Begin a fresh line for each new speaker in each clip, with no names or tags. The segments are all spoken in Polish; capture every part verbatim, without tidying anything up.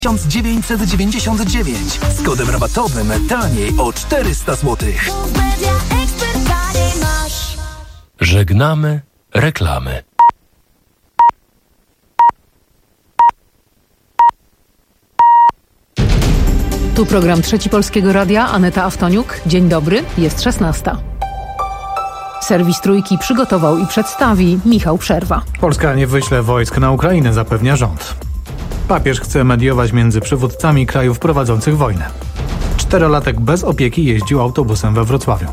tysiąc dziewięćset dziewięćdziesiąt dziewięć z kodem rabatowym taniej o czterysta złotych.
Żegnamy reklamy.
Tu program Trzeci Polskiego Radia, Aneta Aftoniuk. Dzień dobry, jest szesnasta. Serwis Trójki przygotował i przedstawi Michał Przerwa.
Polska nie wyśle wojsk na Ukrainę, zapewnia rząd. Papież chce mediować między przywódcami krajów prowadzących wojnę. Czterolatek bez opieki jeździł autobusem we Wrocławiu.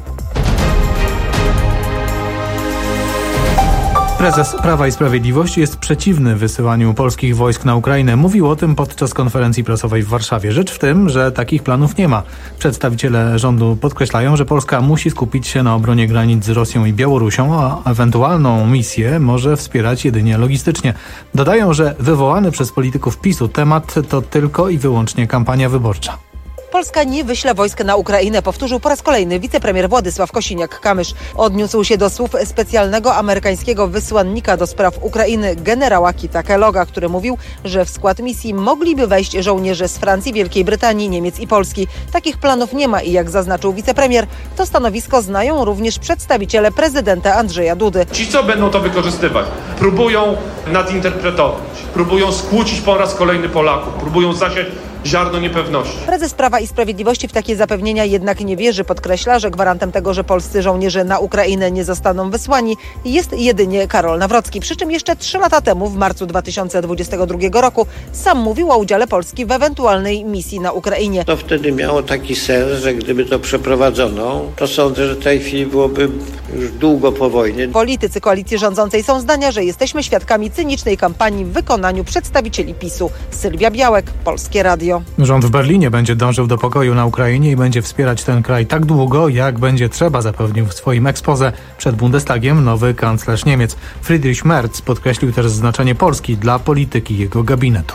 Prezes Prawa i Sprawiedliwości jest przeciwny wysyłaniu polskich wojsk na Ukrainę. Mówił o tym podczas konferencji prasowej w Warszawie. Rzecz w tym, że takich planów nie ma. Przedstawiciele rządu podkreślają, że Polska musi skupić się na obronie granic z Rosją i Białorusią, a ewentualną misję może wspierać jedynie logistycznie. Dodają, że wywołany przez polityków PiSu temat to tylko i wyłącznie kampania wyborcza.
Polska nie wyśle wojsk na Ukrainę, powtórzył po raz kolejny wicepremier Władysław Kosiniak-Kamysz. Odniósł się do słów specjalnego amerykańskiego wysłannika do spraw Ukrainy generała Kita Kelloga, który mówił, że w skład misji mogliby wejść żołnierze z Francji, Wielkiej Brytanii, Niemiec i Polski. Takich planów nie ma i jak zaznaczył wicepremier, to stanowisko znają również przedstawiciele prezydenta Andrzeja Dudy.
Ci, co będą to wykorzystywać, próbują nadinterpretować, próbują skłócić po raz kolejny Polaków, próbują zasiać ziarno niepewności.
Prezes Prawa i Sprawiedliwości w takie zapewnienia jednak nie wierzy. Podkreśla, że gwarantem tego, że polscy żołnierze na Ukrainę nie zostaną wysłani, jest jedynie Karol Nawrocki. Przy czym jeszcze trzy lata temu, w marcu dwa tysiące dwudziestego drugiego roku, sam mówił o udziale Polski w ewentualnej misji na Ukrainie.
To wtedy miało taki sens, że gdyby to przeprowadzono, to sądzę, że w tej chwili byłoby już długo po wojnie.
Politycy koalicji rządzącej są zdania, że jesteśmy świadkami cynicznej kampanii w wykonaniu przedstawicieli PiSu. Sylwia Białek, Polskie Radio.
Rząd w Berlinie będzie dążył do pokoju na Ukrainie i będzie wspierać ten kraj tak długo, jak będzie trzeba, zapewnił w swoim exposé przed Bundestagiem nowy kanclerz Niemiec. Friedrich Merz podkreślił też znaczenie Polski dla polityki jego gabinetu.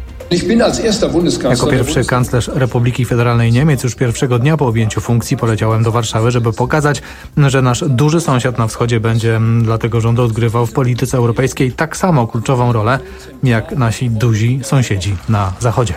Jako pierwszy kanclerz Republiki Federalnej Niemiec już pierwszego dnia po objęciu funkcji poleciałem do Warszawy, żeby pokazać, że nasz duży sąsiad na wschodzie będzie dla tego rządu odgrywał w polityce europejskiej tak samo kluczową rolę, jak nasi duzi sąsiedzi na zachodzie.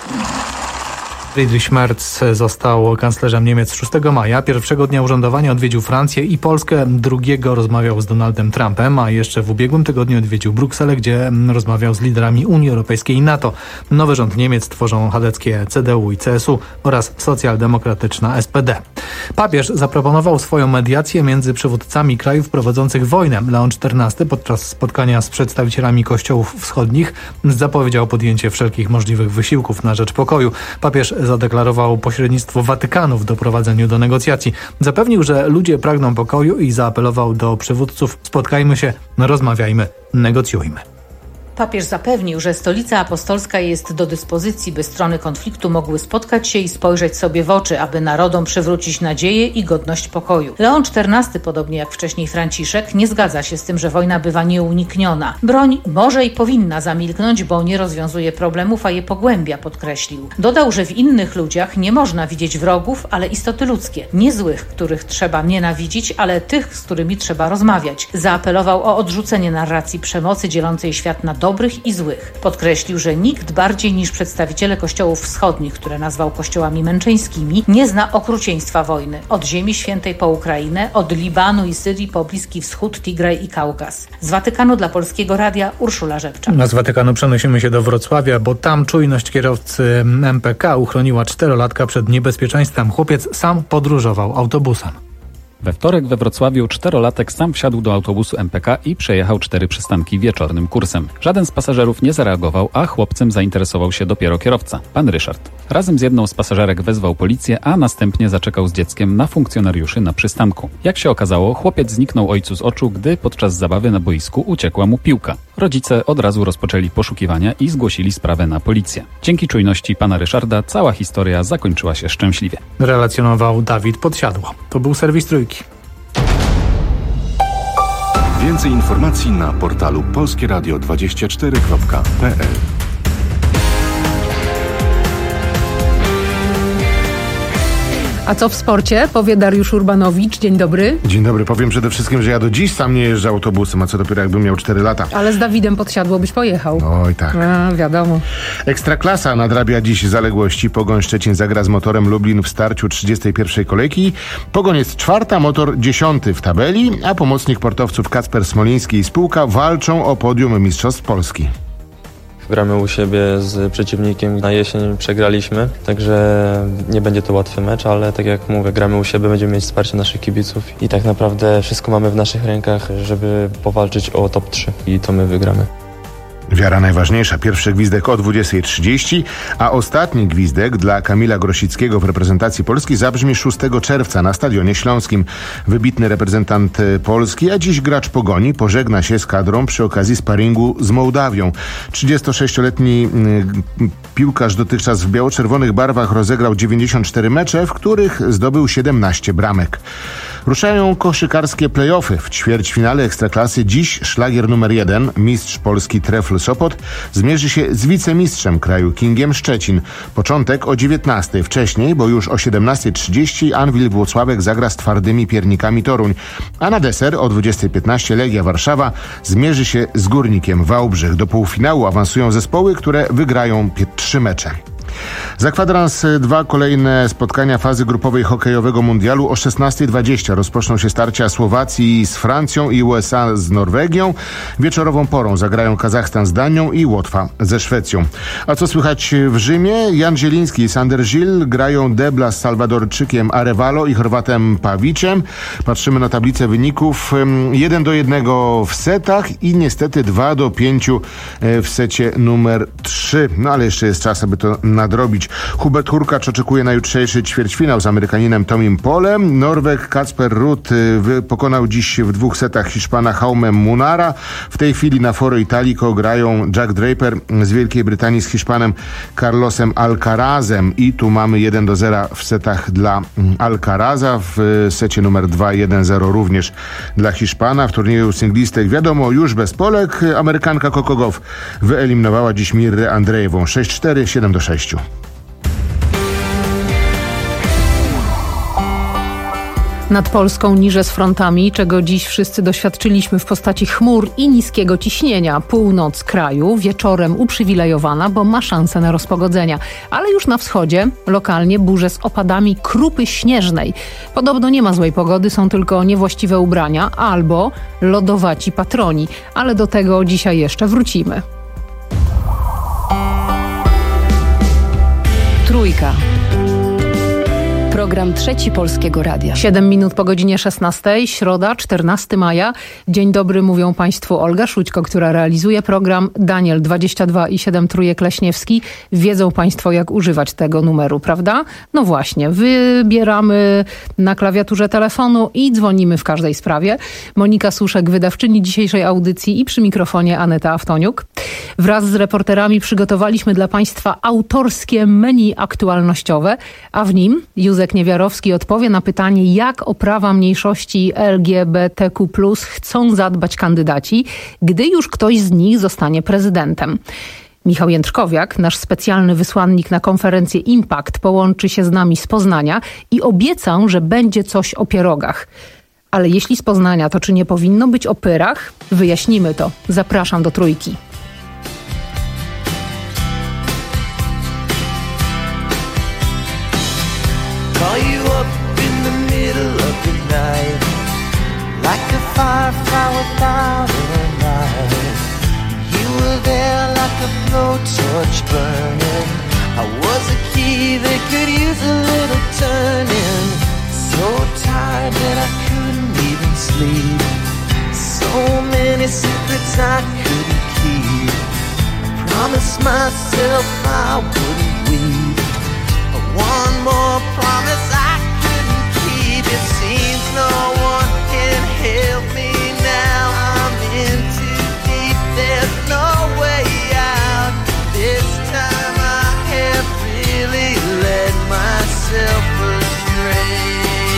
Friedrich Merz został kanclerzem Niemiec szóstego maja. Pierwszego dnia urzędowania odwiedził Francję i Polskę. Drugiego rozmawiał z Donaldem Trumpem, a jeszcze w ubiegłym tygodniu odwiedził Brukselę, gdzie rozmawiał z liderami Unii Europejskiej i NATO. Nowy rząd Niemiec tworzą chadeckie C D U i C S U oraz socjaldemokratyczna S P D. Papież zaproponował swoją mediację między przywódcami krajów prowadzących wojnę. Leon czternasty podczas spotkania z przedstawicielami kościołów wschodnich zapowiedział podjęcie wszelkich możliwych wysiłków na rzecz pokoju. Papież zadeklarował pośrednictwo Watykanu w doprowadzeniu do negocjacji. Zapewnił, że ludzie pragną pokoju i zaapelował do przywódców: spotkajmy się, rozmawiajmy, negocjujmy.
Papież zapewnił, że Stolica Apostolska jest do dyspozycji, by strony konfliktu mogły spotkać się i spojrzeć sobie w oczy, aby narodom przywrócić nadzieję i godność pokoju. Leon czternasty, podobnie jak wcześniej Franciszek, nie zgadza się z tym, że wojna bywa nieunikniona. Broń może i powinna zamilknąć, bo nie rozwiązuje problemów, a je pogłębia, podkreślił. Dodał, że w innych ludziach nie można widzieć wrogów, ale istoty ludzkie. Nie złych, których trzeba nienawidzić, ale tych, z którymi trzeba rozmawiać. Zaapelował o odrzucenie narracji przemocy dzielącej świat na dobrych i złych. Podkreślił, że nikt bardziej niż przedstawiciele kościołów wschodnich, które nazwał kościołami męczeńskimi, nie zna okrucieństwa wojny. Od Ziemi Świętej po Ukrainę, od Libanu i Syrii po Bliski Wschód, Tigraj i Kaukaz. Z Watykanu dla Polskiego Radia Urszula Rzepczak.
A z Watykanu przenosimy się do Wrocławia, bo tam czujność kierowcy M P K uchroniła czterolatka przed niebezpieczeństwem. Chłopiec sam podróżował autobusem.
We wtorek we Wrocławiu czterolatek sam wsiadł do autobusu M P K i przejechał cztery przystanki wieczornym kursem. Żaden z pasażerów nie zareagował, a chłopcem zainteresował się dopiero kierowca, pan Ryszard. Razem z jedną z pasażerek wezwał policję, a następnie zaczekał z dzieckiem na funkcjonariuszy na przystanku. Jak się okazało, chłopiec zniknął ojcu z oczu, gdy podczas zabawy na boisku uciekła mu piłka. Rodzice od razu rozpoczęli poszukiwania i zgłosili sprawę na policję. Dzięki czujności pana Ryszarda cała historia zakończyła się szczęśliwie.
Relacjonował Dawid Podsiadło. To był serwis Trójki.
Więcej informacji na portalu polskie radio dwadzieścia cztery kropka p l.
A co w sporcie? Powie Dariusz Urbanowicz. Dzień dobry.
Dzień dobry. Powiem przede wszystkim, że ja do dziś sam nie jeżdżę autobusem, a co dopiero jakbym miał cztery lata.
Ale z Dawidem Podsiadło byś pojechał.
Oj tak.
A, wiadomo.
Ekstraklasa nadrabia dziś zaległości. Pogoń Szczecin zagra z Motorem Lublin w starciu trzydziestej pierwszej kolejki. Pogoń jest czwarta, Motor dziesiąty w tabeli, a pomocnik portowców Kacper Smoliński i spółka walczą o podium Mistrzostw Polski.
Gramy u siebie z przeciwnikiem, na jesień przegraliśmy, także nie będzie to łatwy mecz, ale tak jak mówię, gramy u siebie, będziemy mieć wsparcie naszych kibiców i tak naprawdę wszystko mamy w naszych rękach, żeby powalczyć o top trzy i to my wygramy.
Wiara najważniejsza. Pierwszy gwizdek o dwudziestej trzydzieści, a ostatni gwizdek dla Kamila Grosickiego w reprezentacji Polski zabrzmi szóstego czerwca na Stadionie Śląskim. Wybitny reprezentant Polski, a dziś gracz Pogoni, pożegna się z kadrą przy okazji sparingu z Mołdawią. trzydziestosześcioletni piłkarz dotychczas w biało-czerwonych barwach rozegrał dziewięćdziesiąt cztery mecze, w których zdobył siedemnaście bramek. Ruszają koszykarskie play-offy. W ćwierćfinale Ekstraklasy dziś szlagier numer jeden, mistrz Polski Trefl Sopot, zmierzy się z wicemistrzem kraju Kingiem Szczecin. Początek o dziewiętnastej. Wcześniej, bo już o siedemnastej trzydzieści Anwil Włocławek zagra z twardymi Piernikami Toruń. A na deser o dwudziestej piętnaście Legia Warszawa zmierzy się z Górnikiem Wałbrzych. Do półfinału awansują zespoły, które wygrają trzy mecze. Za kwadrans dwa kolejne spotkania fazy grupowej hokejowego mundialu. O szesnastej dwadzieścia rozpoczną się starcia Słowacji z Francją i U S A z Norwegią. Wieczorową porą zagrają Kazachstan z Danią i Łotwa ze Szwecją. A co słychać w Rzymie? Jan Zieliński i Sander Gil grają debla z Salwadorczykiem Arevalo i Chorwatem Pawiciem. Patrzymy na tablicę wyników. jeden do jednego w setach i niestety dwa do pięciu w secie numer trzy. No ale jeszcze jest czas, aby to nadrobić. Hubert Hurkacz oczekuje na jutrzejszy ćwierćfinał z Amerykaninem Tomim Polem. Norweg Kacper Ruud pokonał dziś w dwóch setach Hiszpana Jaumem Munara. W tej chwili na foro Italico grają Jack Draper z Wielkiej Brytanii z Hiszpanem Carlosem Alcarazem i tu mamy jeden do zera w setach dla Alcaraza. W secie numer dwa jeden zero również dla Hiszpana. W turnieju singlistek wiadomo już bez Polek. Amerykanka Coco Gauff wyeliminowała dziś Mirrę Andrzejewą sześć cztery, siedem do sześciu.
Nad Polską niże z frontami, czego dziś wszyscy doświadczyliśmy w postaci chmur i niskiego ciśnienia. Północ kraju wieczorem uprzywilejowana, bo ma szansę na rozpogodzenia. Ale już na wschodzie lokalnie burze z opadami krupy śnieżnej. Podobno nie ma złej pogody, są tylko niewłaściwe ubrania albo lodowaci patroni. Ale do tego dzisiaj jeszcze wrócimy.
Trójka. Program Trzeci Polskiego Radia.
siedem minut po godzinie szesnastej, środa, czternastego maja. Dzień dobry, mówią Państwu Olga Szućko, która realizuje program, Daniel dwadzieścia dwa i siedem Trójek Leśniewski. Wiedzą Państwo, jak używać tego numeru, prawda? No właśnie, wybieramy na klawiaturze telefonu i dzwonimy w każdej sprawie. Monika Suszek, wydawczyni dzisiejszej audycji, i przy mikrofonie Aneta Aftoniuk. Wraz z reporterami przygotowaliśmy dla Państwa autorskie menu aktualnościowe, a w nim Józef Niewiarowski odpowie na pytanie, jak o prawa mniejszości L G B T Q plus chcą zadbać kandydaci, gdy już ktoś z nich zostanie prezydentem. Michał Jędrzkowiak, nasz specjalny wysłannik na konferencję Impact, połączy się z nami z Poznania i obiecał, że będzie coś o pierogach. Ale jeśli z Poznania, to czy nie powinno być o pyrach? Wyjaśnimy to. Zapraszam do Trójki.
Call you up in the middle of the night, like a firefly without a light. You were there like a blowtorch burning. I was a key that could use a little turning. So tired that I couldn't even sleep. So many secrets I couldn't keep. I promised myself I wouldn't weep. One more promise I couldn't keep. It seems no one can help me now. I'm in too deep, there's no way out. This time I have really led myself astray.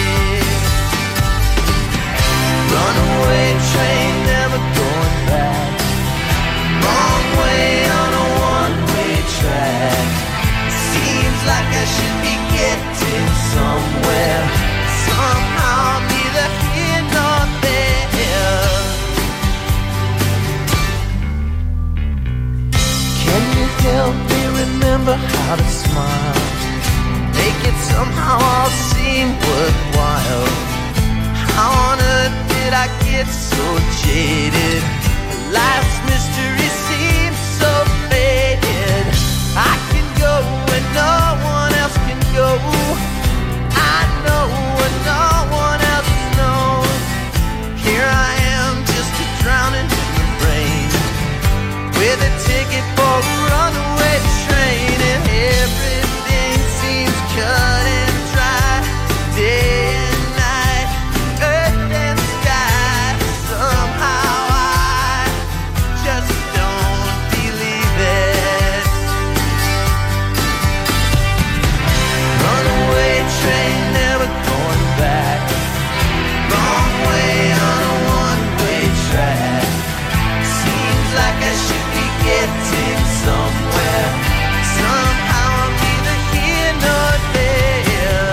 Runaway train, never going back. Wrong way on a one-way track. Seems like I should be getting some smile, make it somehow all seem worthwhile. How on earth did I get so jaded? Life's mystery seems so faded. I can go where no one else can go. I know what no one else knows. Here I am, just a drowning in the rain, with a ticket for a runaway train, and everything seems cut and dry. Day and night, earth and sky. Somehow I just don't believe it. Runaway train, never going back. Wrong way on a one-way track. Seems like I should be getting somewhere. Somehow I'm neither here nor there.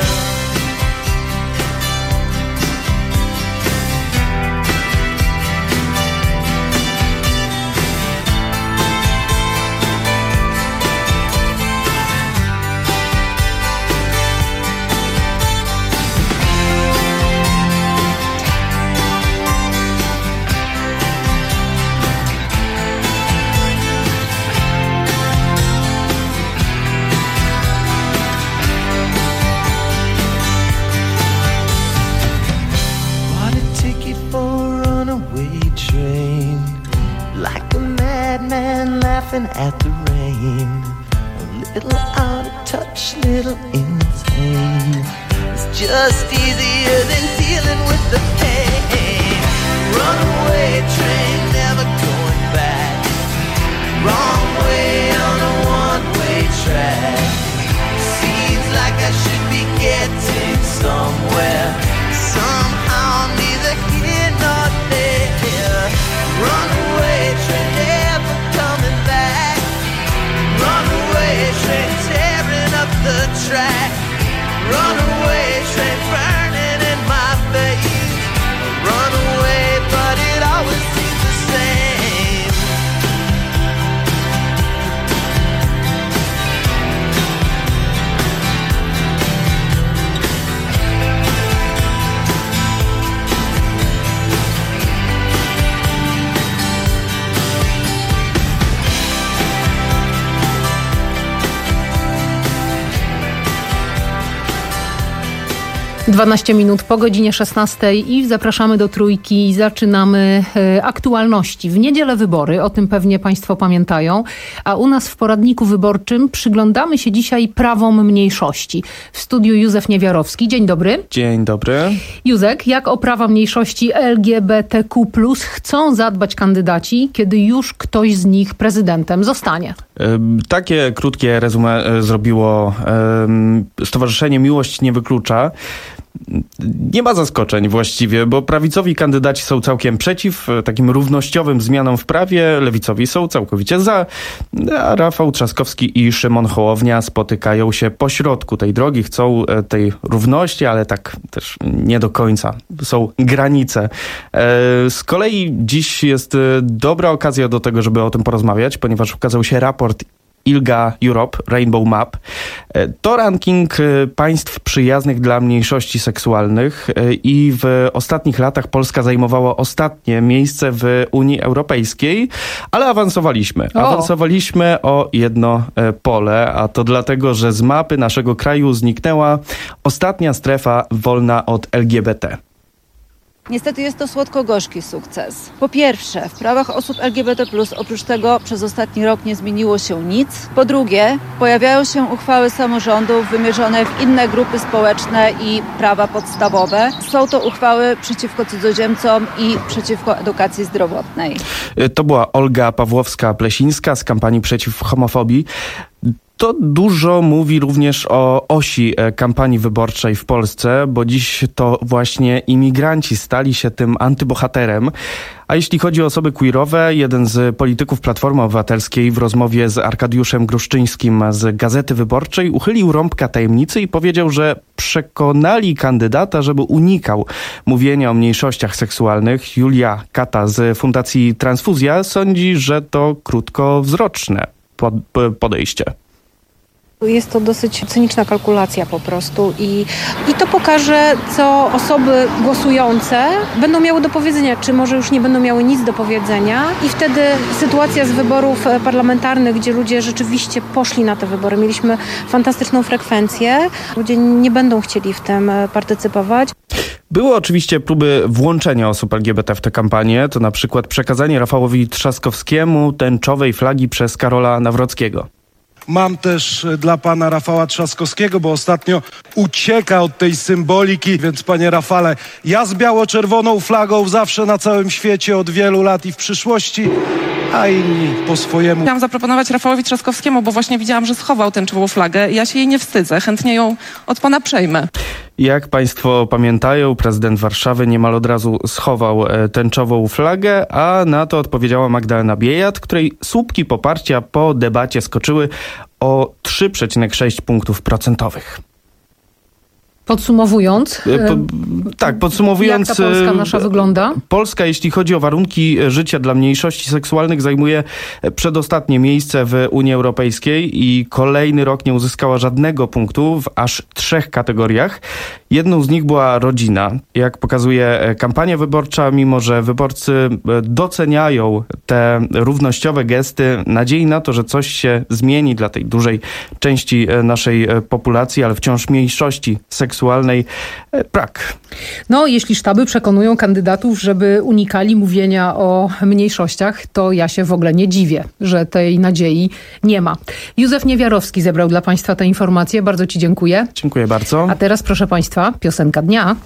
Bought a ticket for a runaway train, like a madman laughing at the rain. A little out of touch, little insane. It's just easier than dealing with the pain. Runaway train, never going back. Wrong way on a one-way track. Seems like I should be getting somewhere. Somehow I'm neither here nor there. Runaway train, never coming back. Runaway train, tearing up the track. Runaway train, burning in my face. Runaway, but it always seems the same.
dwanaście minut po godzinie szesnastej i zapraszamy do Trójki. Zaczynamy e, aktualności. W niedzielę wybory, o tym pewnie Państwo pamiętają, a u nas w poradniku wyborczym przyglądamy się dzisiaj prawom mniejszości. W studiu Józef Niewiarowski. Dzień dobry.
Dzień dobry.
Józek, jak o prawa mniejszości L G B T Q plus chcą zadbać kandydaci, kiedy już ktoś z nich prezydentem zostanie?
Takie krótkie resume zrobiło Stowarzyszenie Miłość Nie Wyklucza. Nie ma zaskoczeń właściwie, bo prawicowi kandydaci są całkiem przeciw takim równościowym zmianom w prawie, lewicowi są całkowicie za, a Rafał Trzaskowski i Szymon Hołownia spotykają się pośrodku tej drogi, chcą tej równości, ale tak też nie do końca. Są granice. Z kolei dziś jest dobra okazja do tego, żeby o tym porozmawiać, ponieważ ukazał się raport ILGA Europe, Rainbow Map. To ranking państw przyjaznych dla mniejszości seksualnych i w ostatnich latach Polska zajmowała ostatnie miejsce w Unii Europejskiej, ale awansowaliśmy. O. Awansowaliśmy o jedno pole, a to dlatego, że z mapy naszego kraju zniknęła ostatnia strefa wolna od L G B T.
Niestety jest to słodko-gorzki sukces. Po pierwsze, w prawach osób L G B T plus oprócz tego przez ostatni rok nie zmieniło się nic. Po drugie, pojawiają się uchwały samorządów wymierzone w inne grupy społeczne i prawa podstawowe. Są to uchwały przeciwko cudzoziemcom i przeciwko edukacji zdrowotnej.
To była Olga Pawłowska-Plesińska z kampanii przeciw homofobii. To dużo mówi również o osi kampanii wyborczej w Polsce, bo dziś to właśnie imigranci stali się tym antybohaterem. A jeśli chodzi o osoby queerowe, jeden z polityków Platformy Obywatelskiej w rozmowie z Arkadiuszem Gruszczyńskim z Gazety Wyborczej uchylił rąbka tajemnicy i powiedział, że przekonali kandydata, żeby unikał mówienia o mniejszościach seksualnych. Julia Kata z Fundacji Transfuzja sądzi, że to krótkowzroczne podejście.
Jest to dosyć cyniczna kalkulacja po prostu i, i to pokaże, co osoby głosujące będą miały do powiedzenia, czy może już nie będą miały nic do powiedzenia i wtedy sytuacja z wyborów parlamentarnych, gdzie ludzie rzeczywiście poszli na te wybory, mieliśmy fantastyczną frekwencję, ludzie nie będą chcieli w tym partycypować.
Były oczywiście próby włączenia osób L G B T w tę kampanię, to na przykład przekazanie Rafałowi Trzaskowskiemu tęczowej flagi przez Karola Nawrockiego.
Mam też dla pana Rafała Trzaskowskiego, bo ostatnio ucieka od tej symboliki, więc panie Rafale, ja z biało-czerwoną flagą zawsze na całym świecie od wielu lat i w przyszłości, a inni po swojemu.
Chciałam zaproponować Rafałowi Trzaskowskiemu, bo właśnie widziałam, że schował tęczową flagę. Ja się jej nie wstydzę, chętnie ją od pana przejmę.
Jak państwo pamiętają, prezydent Warszawy niemal od razu schował tęczową flagę, a na to odpowiedziała Magdalena Biejat, której słupki poparcia po debacie skoczyły o trzy przecinek sześć punktów procentowych.
Podsumowując,
po, tak, podsumowując,
jak ta Polska nasza wygląda?
Polska, jeśli chodzi o warunki życia dla mniejszości seksualnych, zajmuje przedostatnie miejsce w Unii Europejskiej i kolejny rok nie uzyskała żadnego punktu w aż trzech kategoriach. Jedną z nich była rodzina. Jak pokazuje kampania wyborcza, mimo że wyborcy doceniają te równościowe gesty, nadziei na to, że coś się zmieni dla tej dużej części naszej populacji, ale wciąż mniejszości seksualnej, brak.
No, jeśli sztaby przekonują kandydatów, żeby unikali mówienia o mniejszościach, to ja się w ogóle nie dziwię, że tej nadziei nie ma. Józef Niewiarowski zebrał dla państwa te informacje. Bardzo ci dziękuję.
Dziękuję bardzo.
A teraz, proszę państwa, piosenka dnia.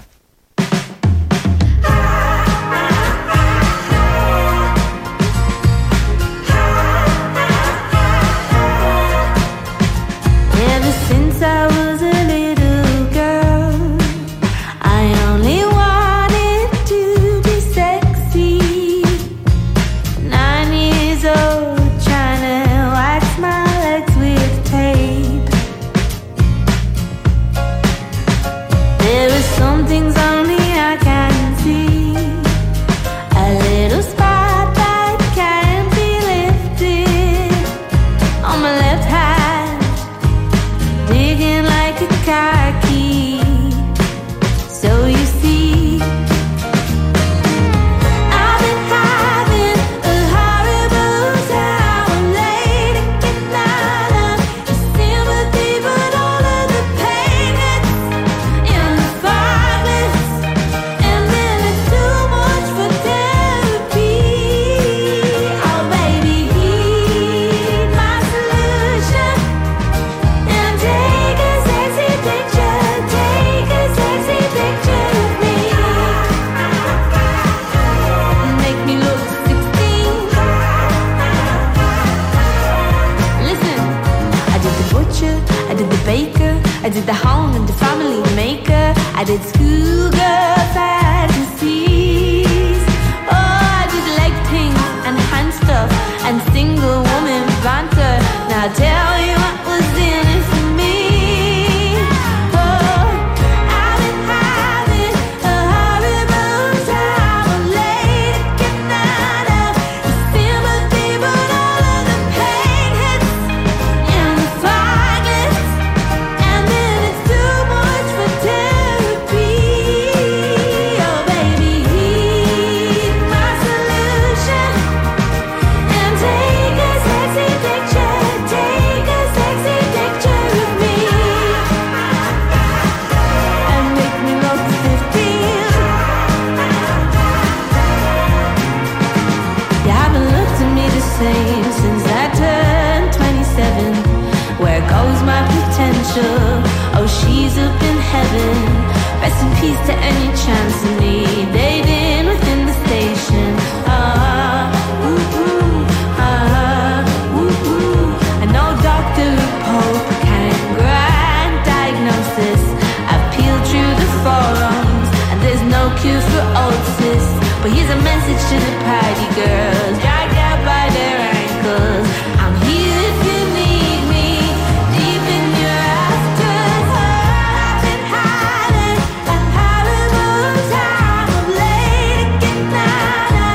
Hiding, hiding, hiding,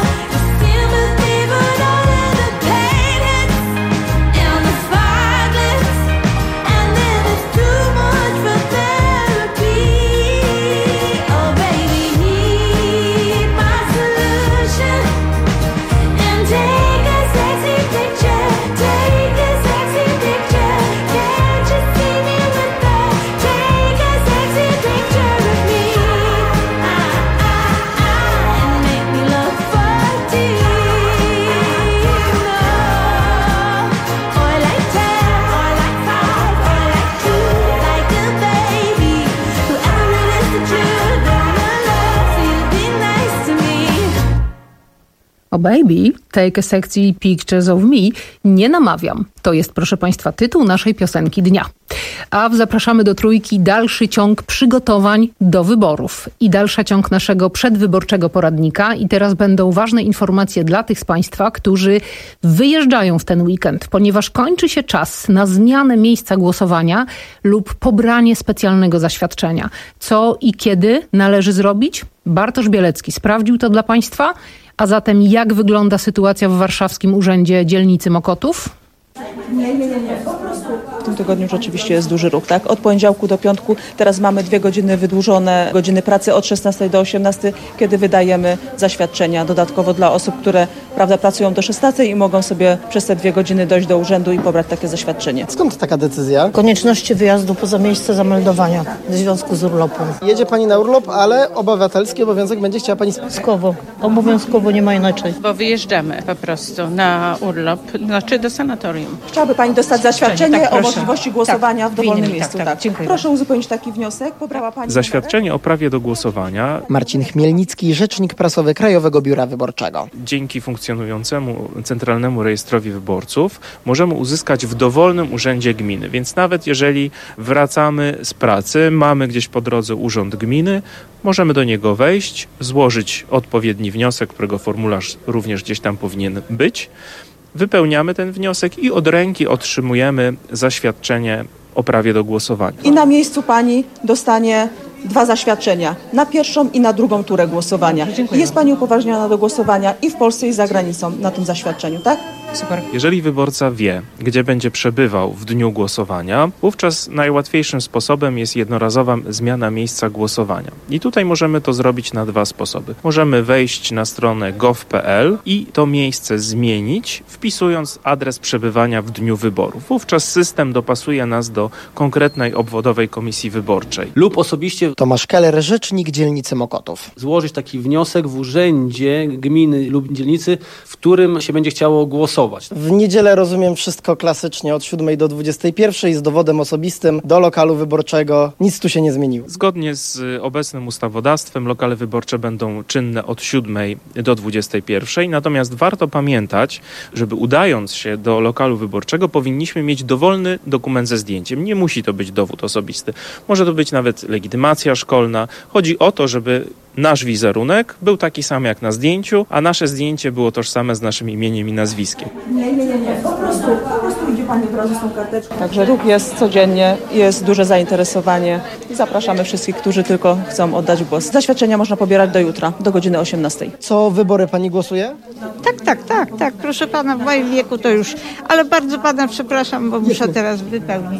O Baby, Take a Sexy Pictures of Me nie namawiam. To jest, proszę Państwa, tytuł naszej piosenki dnia. A zapraszamy do Trójki dalszy ciąg przygotowań do wyborów i dalszy ciąg naszego przedwyborczego poradnika. I teraz będą ważne informacje dla tych z Państwa, którzy wyjeżdżają w ten weekend, ponieważ kończy się czas na zmianę miejsca głosowania lub pobranie specjalnego zaświadczenia. Co i kiedy należy zrobić? Bartosz Bielecki sprawdził to dla Państwa. A zatem jak wygląda sytuacja w warszawskim Urzędzie Dzielnicy Mokotów?
Nie, nie, nie, nie, po prostu. W tym tygodniu rzeczywiście jest duży ruch, tak? Od poniedziałku do piątku, teraz mamy dwie godziny wydłużone, godziny pracy od szesnastej do osiemnastej, kiedy wydajemy zaświadczenia dodatkowo dla osób, które, prawda, pracują do szesnastej i mogą sobie przez te dwie godziny dojść do urzędu i pobrać takie zaświadczenie.
Skąd taka decyzja?
Konieczności wyjazdu poza miejsce zameldowania w związku z urlopem.
Jedzie Pani na urlop, ale obywatelski obowiązek będzie chciała Pani...
Obowiązkowo, obowiązkowo, nie ma inaczej.
Bo wyjeżdżamy po prostu na urlop, znaczy do sanatorium.
Chciałaby Pani dostać zaświadczenie
tak,
o możliwości głosowania
tak,
w dowolnym
tak,
miejscu.
tak,
Tak.
dziękuję
Proszę uzupełnić taki wniosek. Pobrała Pani
Zaświadczenie o prawie do głosowania.
Marcin Chmielnicki, rzecznik prasowy Krajowego Biura Wyborczego.
Dzięki funkcjonującemu Centralnemu Rejestrowi Wyborców możemy uzyskać w dowolnym urzędzie gminy. Więc nawet jeżeli wracamy z pracy, mamy gdzieś po drodze urząd gminy, możemy do niego wejść, złożyć odpowiedni wniosek, którego formularz również gdzieś tam powinien być. Wypełniamy ten wniosek i od ręki otrzymujemy zaświadczenie o prawie do głosowania.
I na miejscu Pani dostanie dwa zaświadczenia. Na pierwszą i na drugą turę głosowania. Dziękuję. Jest Pani upoważniona do głosowania i w Polsce, i za granicą na tym zaświadczeniu, tak?
Super.
Jeżeli wyborca wie, gdzie będzie przebywał w dniu głosowania, wówczas najłatwiejszym sposobem jest jednorazowa zmiana miejsca głosowania. I tutaj możemy to zrobić na dwa sposoby. Możemy wejść na stronę gov kropka p l i to miejsce zmienić, wpisując adres przebywania w dniu wyborów. Wówczas system dopasuje nas do konkretnej obwodowej komisji wyborczej.
Lub osobiście
Tomasz Keller, rzecznik Dzielnicy Mokotów.
Złożyć taki wniosek w urzędzie gminy lub dzielnicy, w którym się będzie chciało głosować.
W niedzielę rozumiem wszystko klasycznie od siódmej do dwudziestej pierwszej z dowodem osobistym do lokalu wyborczego. Nic tu się nie zmieniło.
Zgodnie z obecnym ustawodawstwem lokale wyborcze będą czynne od siódmej do dwudziestej pierwszej. Natomiast warto pamiętać, żeby udając się do lokalu wyborczego powinniśmy mieć dowolny dokument ze zdjęciem. Nie musi to być dowód osobisty. Może to być nawet legitymacja szkolna. Chodzi o to, żeby nasz wizerunek był taki sam jak na zdjęciu, a nasze zdjęcie było tożsame z naszym imieniem i nazwiskiem.
Nie, nie, nie, nie. Po prostu, po prostu idzie Pani od razu z tą karteczką. Także ruch jest codziennie, jest duże zainteresowanie i zapraszamy wszystkich, którzy tylko chcą oddać głos. Zaświadczenia można pobierać do jutra, do godziny osiemnastej.
Co wybory Pani głosuje?
Tak, tak, tak, tak. Proszę Pana, w moim wieku to już, ale bardzo Pana przepraszam, bo muszę teraz wypełnić.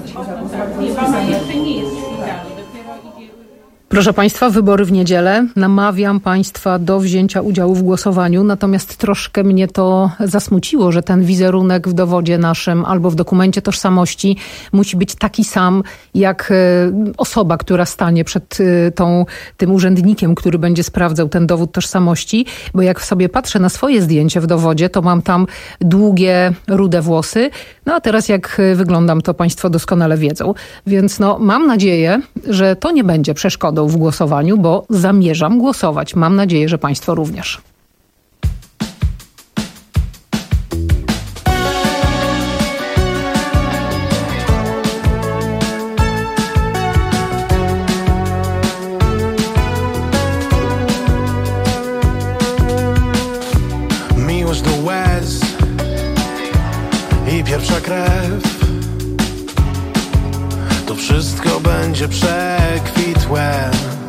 Proszę Państwa, wybory w niedzielę. Namawiam Państwa do wzięcia udziału w głosowaniu, natomiast troszkę mnie to zasmuciło, że ten wizerunek w dowodzie naszym albo w dokumencie tożsamości musi być taki sam jak osoba, która stanie przed tą, tym urzędnikiem, który będzie sprawdzał ten dowód tożsamości, bo jak sobie patrzę na swoje zdjęcie w dowodzie, to mam tam długie, rude włosy, no a teraz jak wyglądam, to Państwo doskonale wiedzą. Więc no, mam nadzieję, że to nie będzie przeszkodą w głosowaniu, bo zamierzam głosować. Mam nadzieję, że Państwo również.
Miłość do łez i pierwsza krew. To wszystko będzie przekwitłe.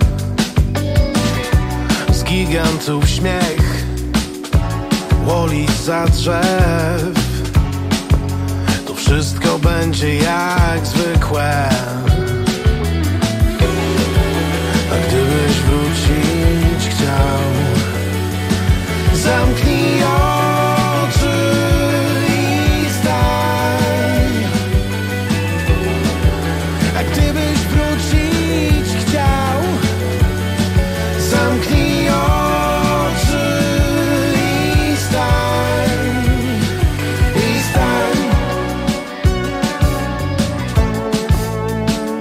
Z gigantów śmiech łoli za drzew. To wszystko będzie jak zwykłe. A gdybyś wrócić chciał, zamknij oczy i stań. A gdybyś wrócić chciał, zamknij oczy i stań, i stań.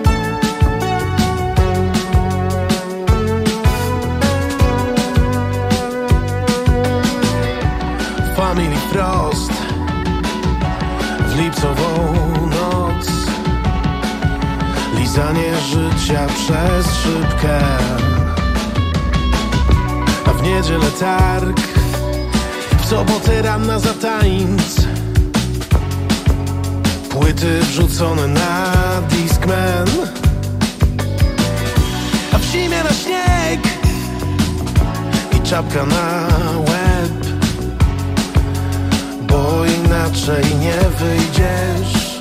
lizanie życia przez szybkę. A w niedzielę targ, w sobotę ranna za tańc, płyty wrzucone na Discman. A w zimie na śnieg i czapka na łeb, bo inaczej nie wyjdziesz.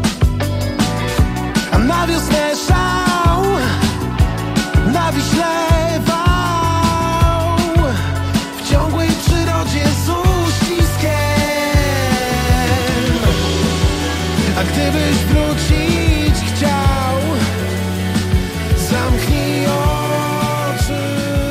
A na wiosnę szał, na Wiśle wał, w ciągłej przyrodzie z uściskiem. A gdybyś wrócić chciał, zamknij oczy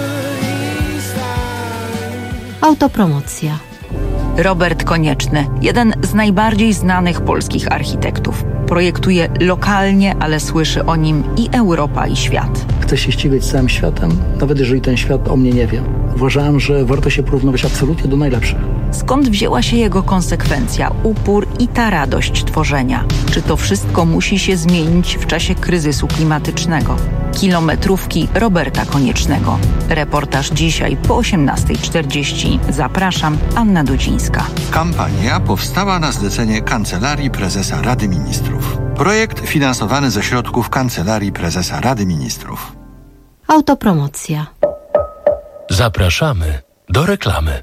i stań.
Autopromocja.
Robert Konieczny, jeden z najbardziej znanych polskich architektów. Projektuje lokalnie, ale słyszy o nim i Europa, i świat.
Chcę się ścigać z całym światem, nawet jeżeli ten świat o mnie nie wie. Uważałem, że warto się porównywać absolutnie do najlepszych.
Skąd wzięła się jego konsekwencja, upór i ta radość tworzenia? Czy to wszystko musi się zmienić w czasie kryzysu klimatycznego? Kilometrówki Roberta Koniecznego. Reportaż dzisiaj po osiemnasta czterdzieści. Zapraszam, Anna Dudzińska.
Kampania powstała na zlecenie Kancelarii Prezesa Rady Ministrów. Projekt finansowany ze środków Kancelarii Prezesa Rady Ministrów.
Autopromocja.
Zapraszamy do reklamy.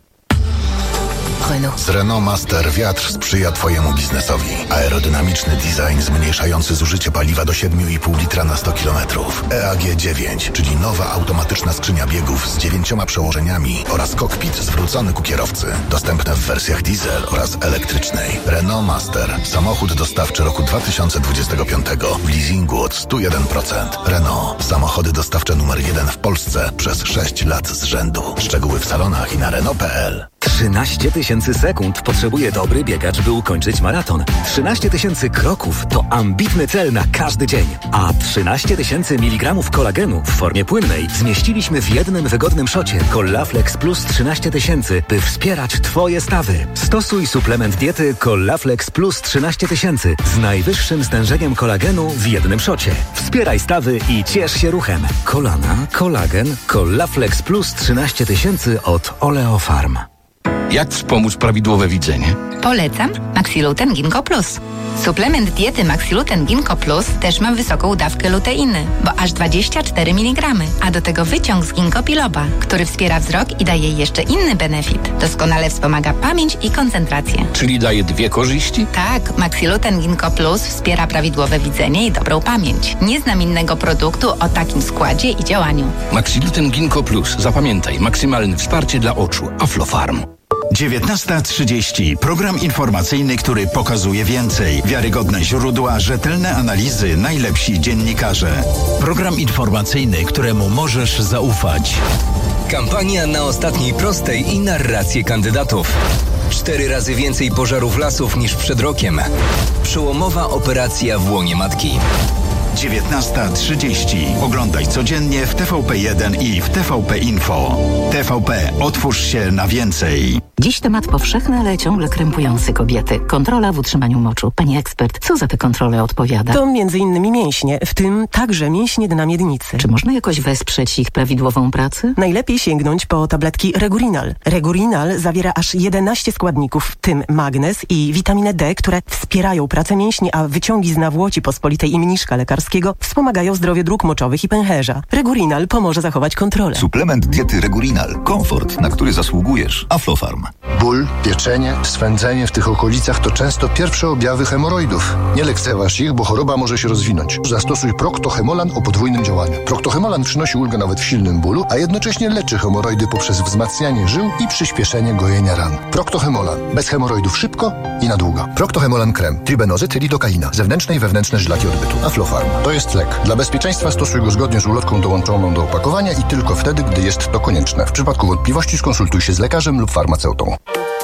Renault. Z Renault Master wiatr sprzyja Twojemu biznesowi. Aerodynamiczny design zmniejszający zużycie paliwa do siedem i pół litra na sto kilometrów. E A G dziewięć, czyli nowa automatyczna skrzynia biegów z dziewięcioma przełożeniami oraz kokpit zwrócony ku kierowcy. Dostępne w wersjach diesel oraz elektrycznej. Renault Master. Samochód dostawczy roku dwa tysiące dwudziestego piątego w leasingu od sto jeden procent. Renault. Samochody dostawcze numer jeden w Polsce przez sześć lat z rzędu. Szczegóły w salonach i na Renault kropka p l.
trzynaście tysięcy sekund potrzebuje dobry biegacz, by ukończyć maraton. trzynaście tysięcy kroków to ambitny cel na każdy dzień. A trzynaście tysięcy miligramów kolagenu w formie płynnej zmieściliśmy w jednym wygodnym szocie Collaflex Plus trzynaście tysięcy, by wspierać Twoje stawy. Stosuj suplement diety Collaflex Plus trzynaście tysięcy z najwyższym stężeniem kolagenu w jednym szocie. Wspieraj stawy i ciesz się ruchem. Kolana, kolagen, Collaflex Plus trzynaście tysięcy od Oleofarm.
Jak wspomóc prawidłowe widzenie?
Polecam Maxiluten Ginkgo Plus. Suplement diety Maxiluten Ginkgo Plus też ma wysoką dawkę luteiny, bo aż dwadzieścia cztery miligramy, a do tego wyciąg z ginkgo biloba, który wspiera wzrok i daje jeszcze inny benefit. Doskonale wspomaga pamięć i koncentrację.
Czyli daje dwie korzyści?
Tak, Maxiluten Ginkgo Plus wspiera prawidłowe widzenie i dobrą pamięć. Nie znam innego produktu o takim składzie i działaniu.
Maxiluten Ginkgo Plus. Zapamiętaj, maksymalne wsparcie dla oczu. Aflofarm.
dziewiętnasta trzydzieści. Program informacyjny, który pokazuje więcej. Wiarygodne źródła, rzetelne analizy, najlepsi dziennikarze. Program informacyjny, któremu możesz zaufać.
Kampania na ostatniej prostej i narracje kandydatów. Cztery razy więcej pożarów lasów niż przed rokiem. Przełomowa operacja w łonie matki.
dziewiętnasta trzydzieści. Oglądaj codziennie w T V P jeden i w T V P Info. T V P. Otwórz się na więcej.
Dziś temat powszechny, ale ciągle krępujący kobiety. Kontrola w utrzymaniu moczu. Pani ekspert, co za te kontrole odpowiada?
To między innymi mięśnie, w tym także mięśnie dna miednicy.
Czy można jakoś wesprzeć ich prawidłową pracę?
Najlepiej sięgnąć po tabletki Regurinal. Regurinal zawiera aż jedenaście składników, w tym magnez i witaminę D, które wspierają pracę mięśni, a wyciągi z nawłoci pospolitej i mniszka lekarskiego wspomagają zdrowie dróg moczowych i pęcherza. Regurinal pomoże zachować kontrolę.
Suplement diety Regurinal. Komfort, na który zasługujesz. Aflofarm.
Ból, pieczenie, swędzenie w tych okolicach to często pierwsze objawy hemoroidów. Nie lekceważ ich, bo choroba może się rozwinąć. Zastosuj Proctohemolan o podwójnym działaniu. Proctohemolan przynosi ulgę nawet w silnym bólu, a jednocześnie leczy hemoroidy poprzez wzmacnianie żył i przyspieszenie gojenia ran. Proctohemolan. Bez hemoroidów szybko i na długo. Proctohemolan krem. Tribenozyt, lidokaina. Zewnętrzne i wewnętrzne żylaki odbytu. Aflofarm. To jest lek. Dla bezpieczeństwa stosuj go zgodnie z ulotką dołączoną do opakowania i tylko wtedy, gdy jest to konieczne. W przypadku wątpliwości skonsultuj się z lekarzem lub farmaceutą.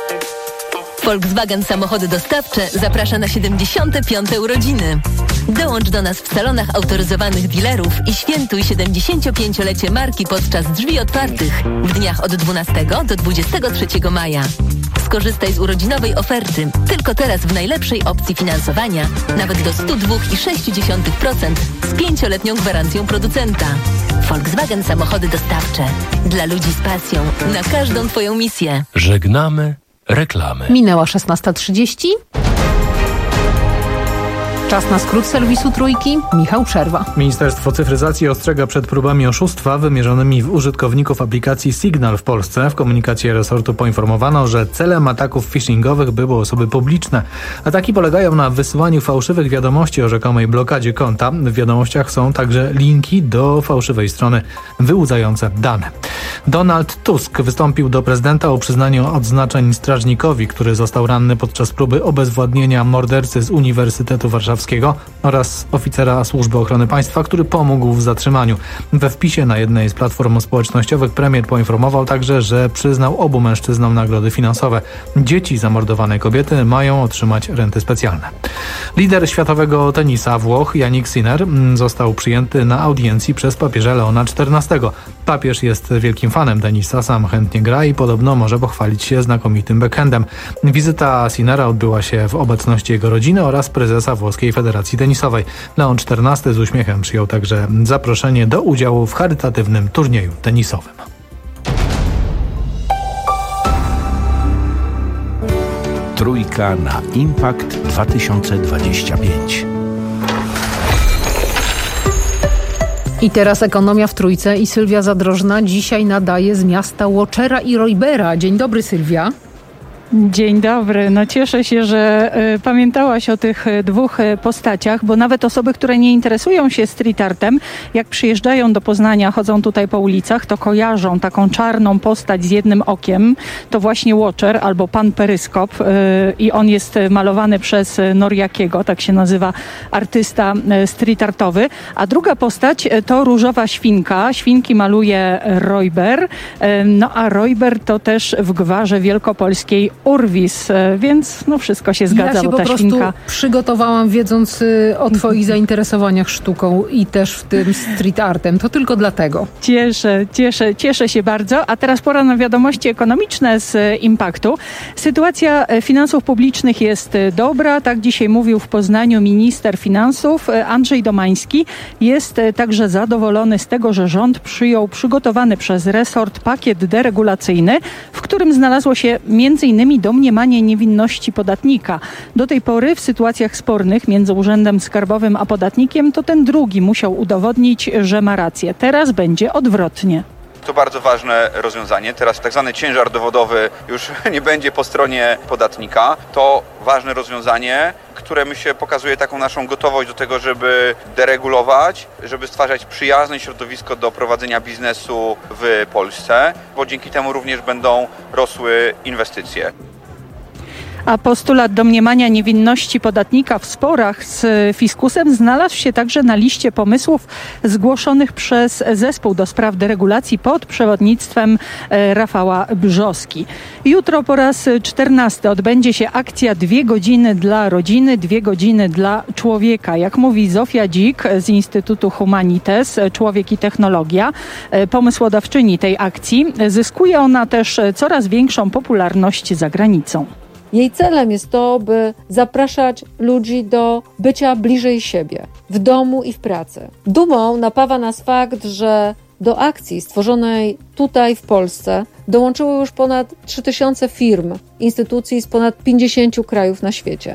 Volkswagen Samochody Dostawcze zaprasza na siedemdziesiąte piąte urodziny. Dołącz do nas w salonach autoryzowanych dealerów i świętuj siedemdziesięciopięciolecie marki podczas drzwi otwartych w dniach od dwunastego do dwudziestego trzeciego maja. skorzystaj z urodzinowej oferty. Tylko teraz w najlepszej opcji finansowania, nawet do sto dwa przecinek sześć procent z pięcioletnią gwarancją producenta. Volkswagen Samochody Dostawcze. Dla ludzi z pasją na każdą Twoją misję.
Żegnamy reklamy.
Minęła szesnasta trzydzieści. Czas na skrót serwisu Trójki. Michał Przerwa.
Ministerstwo Cyfryzacji ostrzega przed próbami oszustwa wymierzonymi w użytkowników aplikacji Signal w Polsce. W komunikacie resortu poinformowano, że celem ataków phishingowych były osoby publiczne. Ataki polegają na wysyłaniu fałszywych wiadomości o rzekomej blokadzie konta. W wiadomościach są także linki do fałszywej strony wyłudzające dane. Donald Tusk wystąpił do prezydenta o przyznanie odznaczeń strażnikowi, który został ranny podczas próby obezwładnienia mordercy z Uniwersytetu Warszawskiego oraz oficera Służby Ochrony Państwa, który pomógł w zatrzymaniu. We wpisie na jednej z platform społecznościowych premier poinformował także, że przyznał obu mężczyznom nagrody finansowe. Dzieci zamordowanej kobiety mają otrzymać renty specjalne. Lider światowego tenisa Włoch Jannik Sinner został przyjęty na audiencji przez papieża Leona czternastego. Papież jest wielkim fanem tenisa, sam chętnie gra i podobno może pochwalić się znakomitym backhandem. Wizyta Sinnera odbyła się w obecności jego rodziny oraz prezesa włoskiej Federacji Tenisowej. Leon czternasty z uśmiechem przyjął także zaproszenie do udziału w charytatywnym turnieju tenisowym.
Trójka na Impact dwa tysiące dwadzieścia pięć.
I teraz ekonomia w Trójce i Sylwia Zadrożna dzisiaj nadaje z miasta Łoczera i Reubera. Dzień dobry, Sylwia.
Dzień dobry. No cieszę się, że y, pamiętałaś o tych y, dwóch y, postaciach, bo nawet osoby, które nie interesują się street artem, jak przyjeżdżają do Poznania, chodzą tutaj po ulicach, to kojarzą taką czarną postać z jednym okiem. To właśnie Watcher albo Pan Peryskop y, i on jest malowany przez Noriakiego, tak się nazywa artysta y, street artowy. A druga postać y, to różowa świnka. Świnki maluje Reuber, y, no a Reuber to też w gwarze wielkopolskiej Urwis, więc no wszystko się zgadza,
ja się
bo ta
po
świnka...
prostu przygotowałam, wiedząc y, o twoich zainteresowaniach sztuką i też w tym street artem. To tylko dlatego.
Cieszę, cieszę, cieszę się bardzo. A teraz pora na wiadomości ekonomiczne z Impaktu. Sytuacja finansów publicznych jest dobra. Tak dzisiaj mówił w Poznaniu minister finansów Andrzej Domański. Jest także zadowolony z tego, że rząd przyjął przygotowany przez resort pakiet deregulacyjny, w którym znalazło się między innymi domniemanie niewinności podatnika. Do tej pory w sytuacjach spornych między Urzędem Skarbowym a podatnikiem to ten drugi musiał udowodnić, że ma rację. Teraz będzie odwrotnie.
To bardzo ważne rozwiązanie. Teraz tak zwany ciężar dowodowy już nie będzie po stronie podatnika. To ważne rozwiązanie, które myślę pokazuje taką naszą gotowość do tego, żeby deregulować, żeby stwarzać przyjazne środowisko do prowadzenia biznesu w Polsce, bo dzięki temu również będą rosły inwestycje.
A postulat domniemania niewinności podatnika w sporach z fiskusem znalazł się także na liście pomysłów zgłoszonych przez Zespół do spraw deregulacji pod przewodnictwem Rafała Brzoski. Jutro po raz czternasty odbędzie się akcja Dwie godziny dla rodziny, dwie godziny dla człowieka. Jak mówi Zofia Dzik z Instytutu Humanites, Człowiek i Technologia, pomysłodawczyni tej akcji, zyskuje ona też coraz większą popularność za granicą.
Jej celem jest to, by zapraszać ludzi do bycia bliżej siebie, w domu i w pracy. Dumą napawa nas fakt, że do akcji stworzonej tutaj w Polsce dołączyło już ponad trzy tysiące firm, instytucji z ponad pięćdziesięciu krajów na świecie.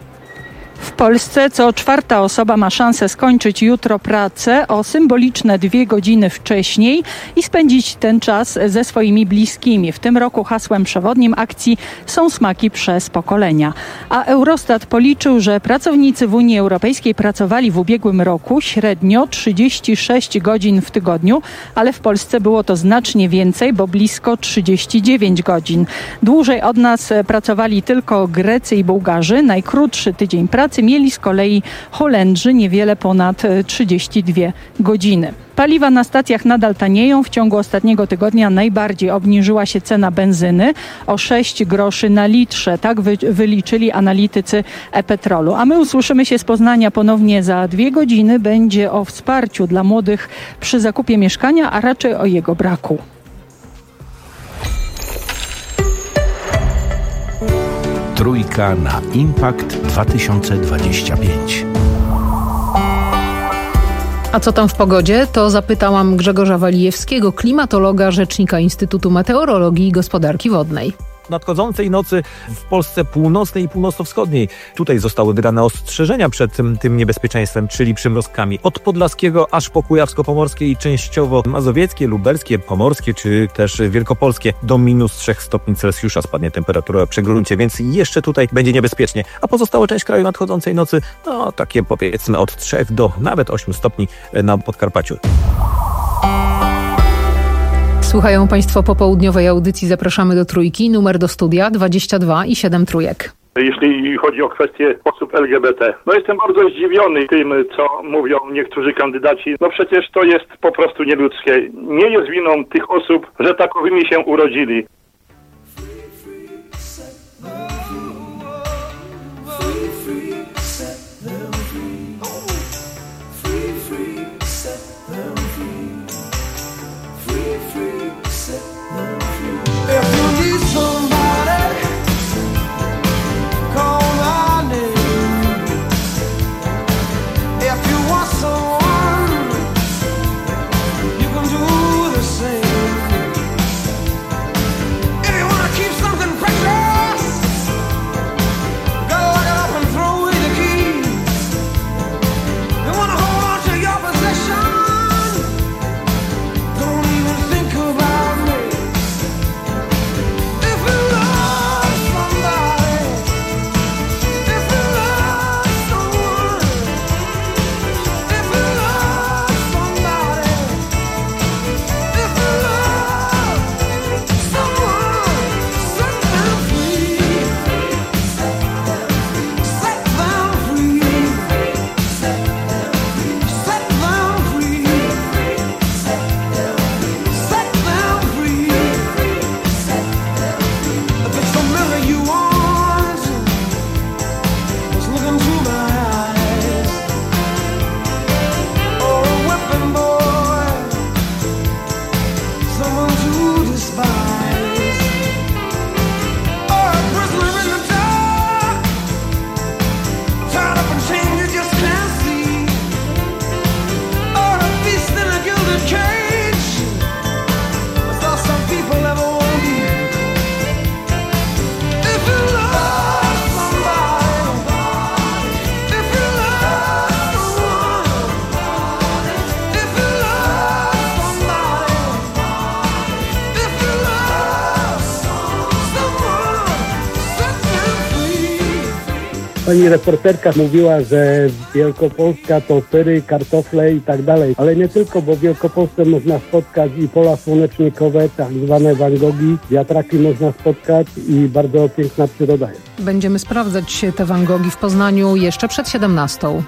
W Polsce co czwarta osoba ma szansę skończyć jutro pracę o symboliczne dwie godziny wcześniej i spędzić ten czas ze swoimi bliskimi. W tym roku hasłem przewodnim akcji są smaki przez pokolenia. A Eurostat policzył, że pracownicy w Unii Europejskiej pracowali w ubiegłym roku średnio trzydzieści sześć godzin w tygodniu, ale w Polsce było to znacznie więcej, bo blisko trzydzieści dziewięć godzin. Dłużej od nas pracowali tylko Grecy i Bułgarzy. Najkrótszy tydzień pracy mieli z kolei Holendrzy, niewiele ponad trzydzieści dwie godziny. Paliwa na stacjach nadal tanieją. W ciągu ostatniego tygodnia najbardziej obniżyła się cena benzyny o sześć groszy na litrze. Tak wy, wyliczyli analitycy e-Petrolu. A my usłyszymy się z Poznania ponownie za dwie godziny. Będzie o wsparciu dla młodych przy zakupie mieszkania, a raczej o jego braku.
Trójka na Impact dwa tysiące dwadzieścia pięć.
A co tam w pogodzie? To zapytałam Grzegorza Walijewskiego, klimatologa, rzecznika Instytutu Meteorologii i Gospodarki Wodnej.
Nadchodzącej nocy w Polsce północnej i północno-wschodniej. Tutaj zostały wydane ostrzeżenia przed tym, tym niebezpieczeństwem, czyli przymrozkami. Od Podlaskiego aż po Kujawsko-Pomorskie i częściowo mazowieckie, lubelskie, pomorskie czy też wielkopolskie. Do minus trzech stopni Celsjusza spadnie temperatura przy gruncie, więc jeszcze tutaj będzie niebezpiecznie. A pozostała część kraju nadchodzącej nocy, no takie powiedzmy od trzech do nawet ośmiu stopni na Podkarpaciu.
Słuchają Państwo popołudniowej audycji Zapraszamy do Trójki. Numer do studia dwadzieścia dwa i siedem trójek.
Jeśli chodzi o kwestię osób L G B T, no jestem bardzo zdziwiony tym, co mówią niektórzy kandydaci. No przecież to jest po prostu nieludzkie. Nie jest winą tych osób, że takowymi się urodzili.
Pani reporterka mówiła, że Wielkopolska to pyry, kartofle i tak dalej, ale nie tylko, bo w Wielkopolsce można spotkać i pola słonecznikowe, tak zwane Van Goghi, wiatraki można spotkać i bardzo piękna przyroda jest.
Będziemy sprawdzać te Van Goghi w Poznaniu jeszcze przed siedemnastą.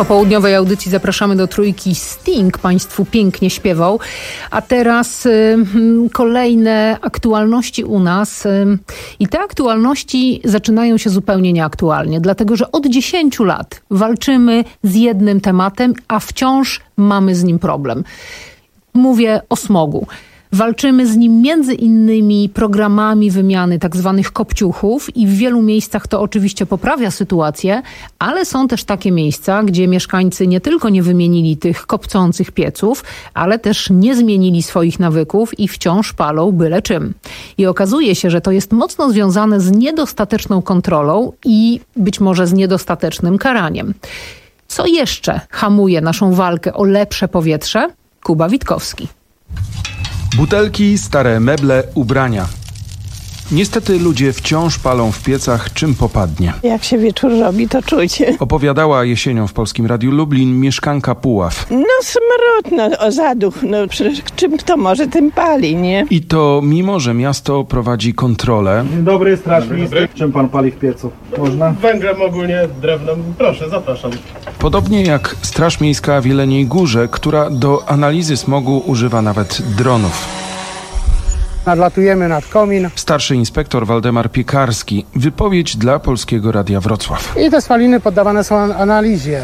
popołudniowej audycji zapraszamy do Trójki. Sting Państwu pięknie śpiewał. A teraz y, kolejne aktualności u nas. Y, I te aktualności zaczynają się zupełnie nieaktualnie, dlatego że od dziesięciu lat walczymy z jednym tematem, a wciąż mamy z nim problem. Mówię o smogu. Walczymy z nim między innymi programami wymiany tak zwanych kopciuchów i w wielu miejscach to oczywiście poprawia sytuację, ale są też takie miejsca, gdzie mieszkańcy nie tylko nie wymienili tych kopcących pieców, ale też nie zmienili swoich nawyków i wciąż palą byle czym. I okazuje się, że to jest mocno związane z niedostateczną kontrolą i być może z niedostatecznym karaniem. Co jeszcze hamuje naszą walkę o lepsze powietrze? Kuba Witkowski.
Butelki, stare meble, ubrania. Niestety ludzie wciąż palą w piecach, czym popadnie.
Jak się wieczór robi, to czujcie.
Opowiadała jesienią w Polskim Radiu Lublin mieszkanka Puław.
No smród, no o zaduch, no przecież czym kto może, tym pali, nie?
I to mimo, że miasto prowadzi kontrolę.
Dzień dobry, straż miejska. Czym pan pali w piecu? Można? Węglem, ogólnie drewnem. Proszę, zapraszam.
Podobnie jak Straż Miejska w Jeleniej Górze, która do analizy smogu używa nawet dronów.
Nadlatujemy nad komin.
Starszy inspektor Waldemar Piekarski. Wypowiedź dla Polskiego Radia Wrocław.
I te spaliny poddawane są analizie.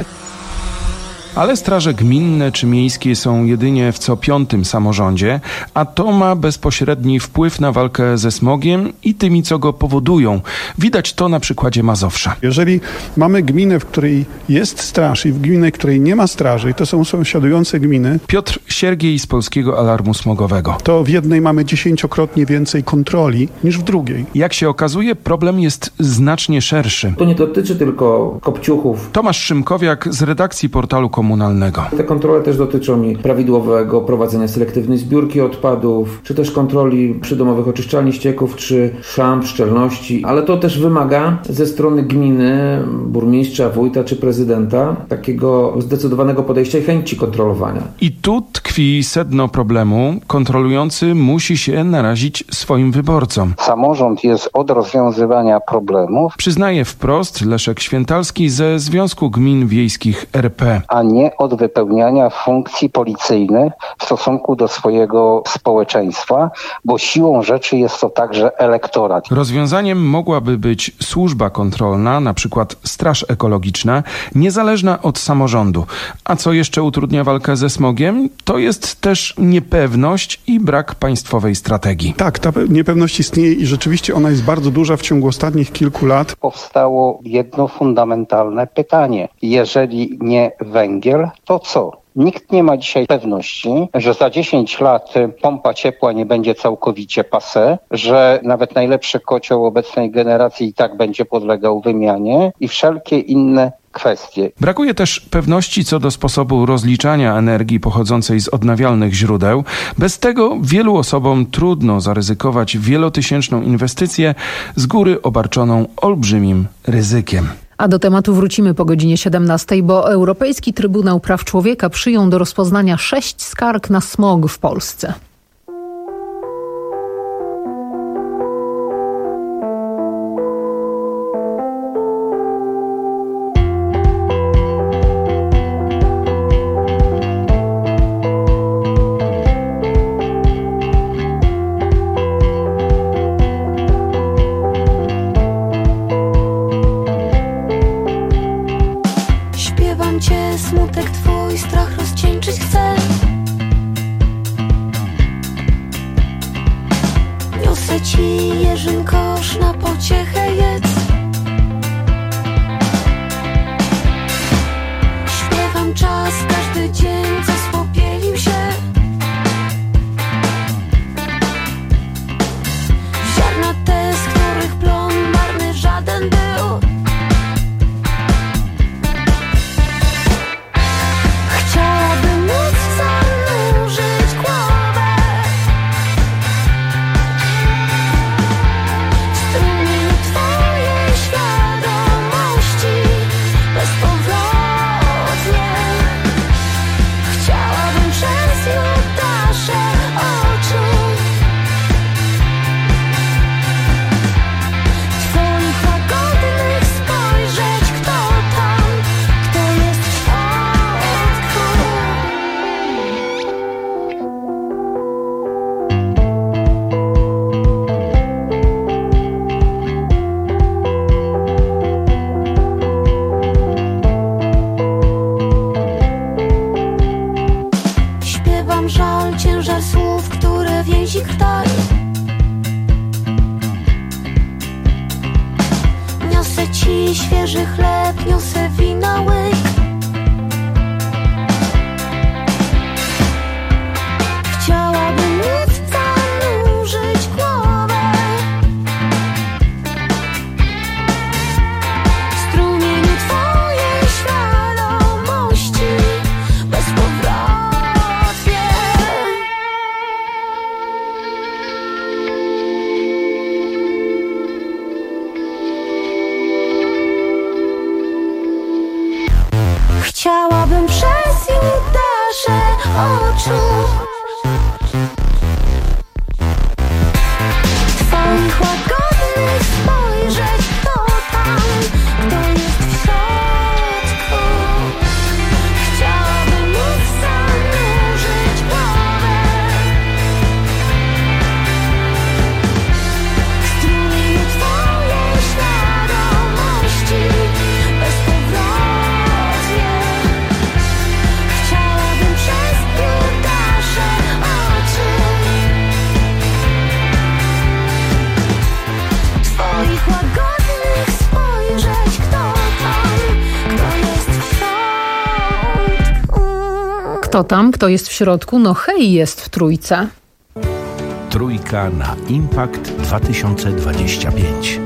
Ale straże gminne czy miejskie są jedynie w co piątym samorządzie, a to ma bezpośredni wpływ na walkę ze smogiem i tymi, co go powodują. Widać to na przykładzie Mazowsza.
Jeżeli mamy gminę, w której jest straż i w gminę, w której nie ma straży, i to są sąsiadujące gminy.
Piotr Siergiej z Polskiego Alarmu Smogowego.
To w jednej mamy dziesięciokrotnie więcej kontroli niż w drugiej.
Jak się okazuje, problem jest znacznie szerszy.
To nie dotyczy tylko kopciuchów.
Tomasz Szymkowiak z redakcji portalu komunalnego.
Te kontrole też dotyczą mi prawidłowego prowadzenia selektywnej zbiórki odpadów, czy też kontroli przydomowych oczyszczalni ścieków, czy szamb, szczelności, ale to też wymaga ze strony gminy, burmistrza, wójta czy prezydenta takiego zdecydowanego podejścia i chęci kontrolowania.
I tu tkwi sedno problemu. Kontrolujący musi się narazić swoim wyborcom.
Samorząd jest od rozwiązywania problemów.
Przyznaje wprost Leszek Świętalski ze Związku Gmin Wiejskich R P.
A nie od wypełniania funkcji policyjnych w stosunku do swojego społeczeństwa, bo siłą rzeczy jest to także elektorat.
Rozwiązaniem mogłaby być służba kontrolna, na przykład Straż Ekologiczna, niezależna od samorządu. A co jeszcze utrudnia walkę ze smogiem? To jest też niepewność i brak państwowej strategii.
Tak, ta niepewność istnieje i rzeczywiście ona jest bardzo duża w ciągu ostatnich kilku lat.
Powstało jedno fundamentalne pytanie. Jeżeli nie węgiel, to co? Nikt nie ma dzisiaj pewności, że za dziesięć lat pompa ciepła nie będzie całkowicie passé, że nawet najlepszy kocioł obecnej generacji i tak będzie podlegał wymianie i wszelkie inne kwestie.
Brakuje też pewności co do sposobu rozliczania energii pochodzącej z odnawialnych źródeł. Bez tego wielu osobom trudno zaryzykować wielotysięczną inwestycję z góry obarczoną olbrzymim ryzykiem.
A do tematu wrócimy po godzinie siedemnastej, bo Europejski Trybunał Praw Człowieka przyjął do rozpoznania sześć skarg na smog w Polsce.
Smutek twój, strach rozcieńczyć chcę. Niosę ci jeżyn kosz, na pociechę jedz. Śpiewam czas, każdy dzień, co spopielił się. Ziarna te, z których plon marny żaden był. świeży chleb, niosę wina łyk. Chciałabym móc zanurzyć głowę w strumieniu twojej świadomości bezpowrotnie. Chciałabym przez dasze oczu twoich łagodnych spojrzeć, kto tam, kto jest w środku. Chciałabym móc zanurzyć głowę w strumieniu twojej świadomości bezpowrotnie. Chciałabym przez dasze oczu twoich łagodnych spojrzeć, kto tam, kto jest w środku.
Kto tam, kto jest w środku? No hej, jest w trójce.
Trójka na Impact dwa tysiące dwadzieścia pięć.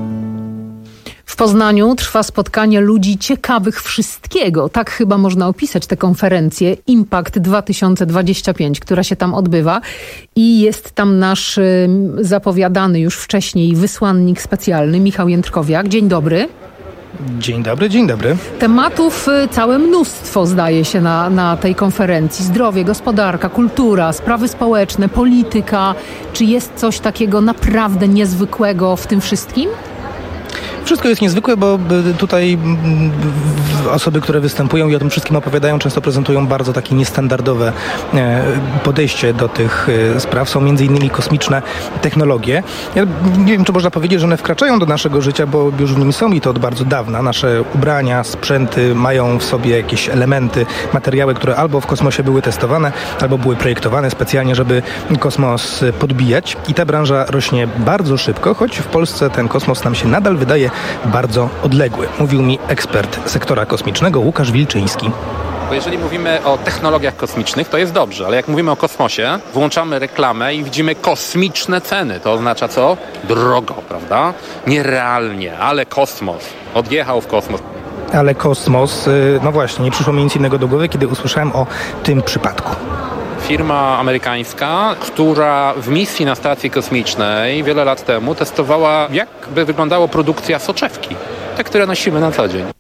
W Poznaniu trwa spotkanie ludzi ciekawych wszystkiego. Tak chyba można opisać tę konferencję Impact dwa tysiące dwadzieścia pięć, która się tam odbywa. I jest tam nasz y, zapowiadany już wcześniej wysłannik specjalny Michał Jędrkowiak. Dzień dobry.
Dzień dobry, dzień dobry.
Tematów y, całe mnóstwo zdaje się na, na tej konferencji. Zdrowie, gospodarka, kultura, sprawy społeczne, polityka. Czy jest coś takiego naprawdę niezwykłego w tym wszystkim?
Wszystko jest niezwykłe, bo tutaj osoby, które występują i o tym wszystkim opowiadają, często prezentują bardzo takie niestandardowe podejście do tych spraw. Są między innymi kosmiczne technologie. Ja nie wiem, czy można powiedzieć, że one wkraczają do naszego życia, bo już w nim są i to od bardzo dawna. Nasze ubrania, sprzęty mają w sobie jakieś elementy, materiały, które albo w kosmosie były testowane, albo były projektowane specjalnie, żeby kosmos podbijać. I ta branża rośnie bardzo szybko, choć w Polsce ten kosmos nam się nadal wydaje bardzo odległy. Mówił mi ekspert sektora kosmicznego Łukasz Wilczyński.
Bo jeżeli mówimy o technologiach kosmicznych, to jest dobrze, ale jak mówimy o kosmosie, włączamy reklamę i widzimy kosmiczne ceny. To oznacza co? Drogo, prawda? Nierealnie, ale kosmos. Odjechał w kosmos.
Ale kosmos, no właśnie, nie przyszło mi nic innego do głowy, kiedy usłyszałem o tym przypadku.
Firma amerykańska, która w misji na stacji kosmicznej wiele lat temu testowała, jak by wyglądała produkcja soczewki, te, które nosimy na co dzień.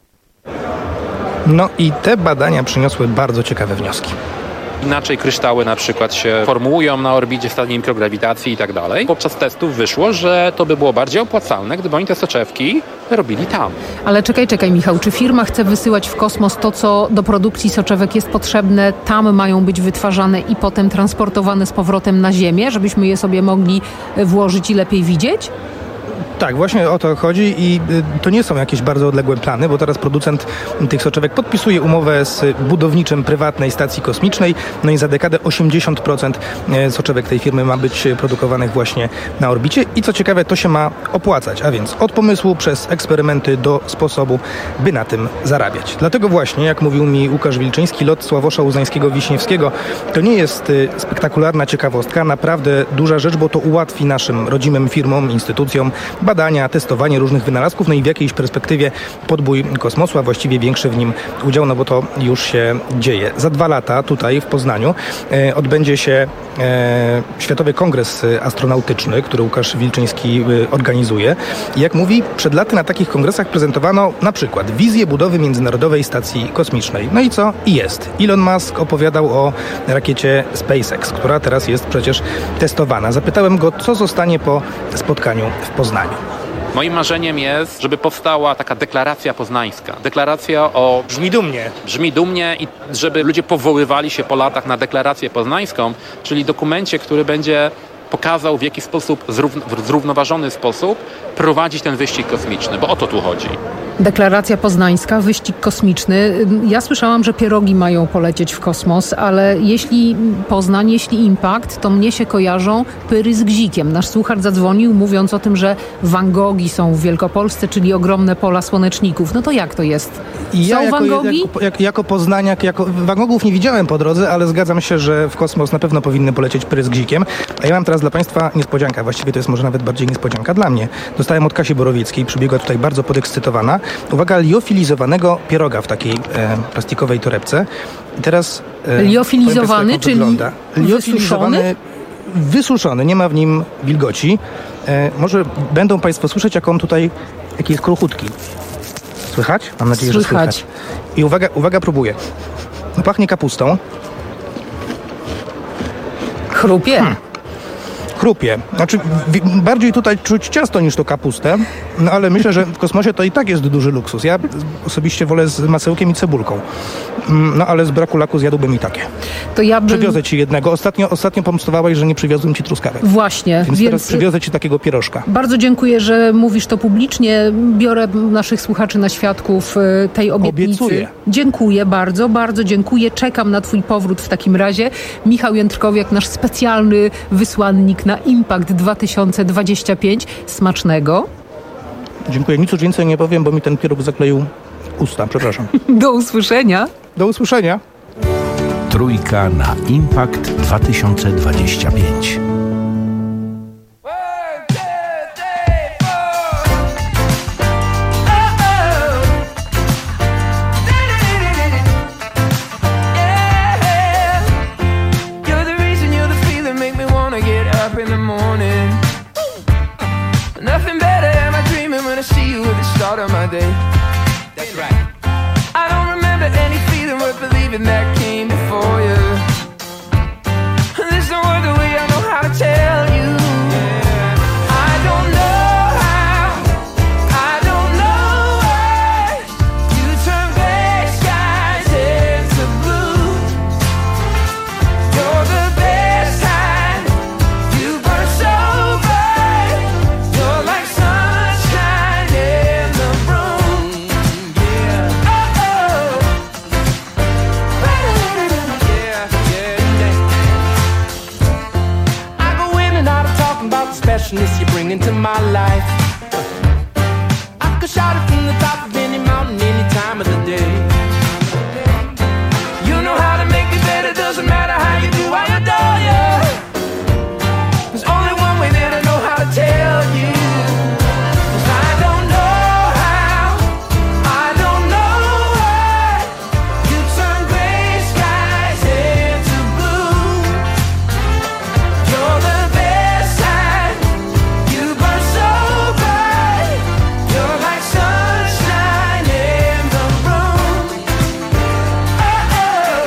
No i te badania przyniosły bardzo ciekawe wnioski.
Inaczej kryształy na przykład się formułują na orbicie w stanie mikrograwitacji i tak dalej. Podczas testów wyszło, że to by było bardziej opłacalne, gdyby oni te soczewki robili tam.
Ale czekaj, czekaj Michał, czy firma chce wysyłać w kosmos to, co do produkcji soczewek jest potrzebne, tam mają być wytwarzane i potem transportowane z powrotem na Ziemię, żebyśmy je sobie mogli włożyć i lepiej widzieć?
Tak, właśnie o to chodzi i to nie są jakieś bardzo odległe plany, bo teraz producent tych soczewek podpisuje umowę z budowniczym prywatnej stacji kosmicznej, no i za dekadę osiemdziesiąt procent soczewek tej firmy ma być produkowanych właśnie na orbicie i co ciekawe, to się ma opłacać, a więc od pomysłu przez eksperymenty do sposobu, by na tym zarabiać. Dlatego właśnie, jak mówił mi Łukasz Wilczyński, lot Sławosza Uznańskiego-Wiśniewskiego to nie jest spektakularna ciekawostka, naprawdę duża rzecz, bo to ułatwi naszym rodzimym firmom, instytucjom badania, testowanie różnych wynalazków, no i w jakiejś perspektywie podbój kosmosu, a właściwie większy w nim udział, no bo to już się dzieje. Za dwa lata tutaj w Poznaniu e, odbędzie się e, Światowy Kongres Astronautyczny, który Łukasz Wilczyński e, organizuje. I jak mówi, przed laty na takich kongresach prezentowano na przykład wizję budowy Międzynarodowej Stacji Kosmicznej. No i co? I jest. Elon Musk opowiadał o rakiecie SpaceX, która teraz jest przecież testowana. Zapytałem go, co zostanie po spotkaniu w Poznaniu.
Moim marzeniem jest, żeby powstała taka deklaracja poznańska. Deklaracja o...
Brzmi dumnie.
Brzmi dumnie i żeby ludzie powoływali się po latach na deklarację poznańską, czyli dokumencie, który będzie pokazał, w jaki sposób, w zrównoważony sposób prowadzić ten wyścig kosmiczny, bo o to tu chodzi.
Deklaracja poznańska, wyścig kosmiczny. Ja słyszałam, że pierogi mają polecieć w kosmos, ale jeśli Poznań, jeśli Impact, to mnie się kojarzą pyry z gzikiem. Nasz słuchacz zadzwonił, mówiąc o tym, że Van Goghi są w Wielkopolsce, czyli ogromne pola słoneczników. No to jak to jest?
I ja
są
jako,
Van Goghi?
jako, jako, jako poznaniak, jako Van Goghów nie widziałem po drodze, ale zgadzam się, że w kosmos na pewno powinny polecieć pyry z gzikiem. A ja mam teraz dla Państwa niespodziankę. Właściwie to jest może nawet bardziej niespodzianka dla mnie. Dostałem od Kasi Borowieckiej, przybiegła tutaj bardzo podekscytowana. Uwaga, liofilizowanego pieroga w takiej e, plastikowej torebce. I teraz... E,
Liofilizowany, czyli
wygląda. Liofilizowany, wysuszony, nie ma w nim wilgoci. E, może będą Państwo słyszeć, jak on tutaj, jaki jest kruchutki. Słychać? Mam nadzieję,
słychać.
że słychać. I uwaga, uwaga, próbuję. No, pachnie kapustą.
Chrupie. Hmm.
Chrupie. Znaczy, w, bardziej tutaj czuć ciasto niż to kapustę, no ale myślę, że w kosmosie to i tak jest duży luksus. Ja osobiście wolę z masełkiem i cebulką. No ale z braku laku zjadłbym i takie.
To ja bym...
Przywiozę ci jednego. Ostatnio, ostatnio pomstowałeś, że nie przywiozłem ci truskawek.
Właśnie.
Więc,
więc
teraz przywiozę ci takiego pierożka.
Bardzo dziękuję, że mówisz to publicznie. Biorę naszych słuchaczy na świadków tej obietnicy.
Obiecuję.
Dziękuję bardzo, bardzo dziękuję. Czekam na twój powrót w takim razie. Michał Jędrkowiak, nasz specjalny wysłannik na Impact dwa tysiące dwadzieścia pięć. Smacznego.
Dziękuję. Nic już więcej nie powiem, bo mi ten pieróg zakleił usta. Przepraszam.
Do usłyszenia.
Do usłyszenia.
Trójka na Impact dwa tysiące dwadzieścia pięć.
That's right. I don't remember any feeling worth believing that came before you. There's no other way I know how to tell you. I don't know how, I don't know why you turn gray skies into blue. You're the best kind, you burn so bright. You're like sunshine in the room. Yeah. Oh, yeah, yeah, yeah. I go in and out of talking about the specialness you bring into my life. I could shout it from the top of any mountain any time of the day. You know how to make it better, doesn't matter how you do, I adore you. There's only one way that I know how to tell you. 'Cause I don't know how, I don't know why you turn gray skies into blue. You're the best kind, you burn so bright. You're like sunshine in the room. Oh, oh.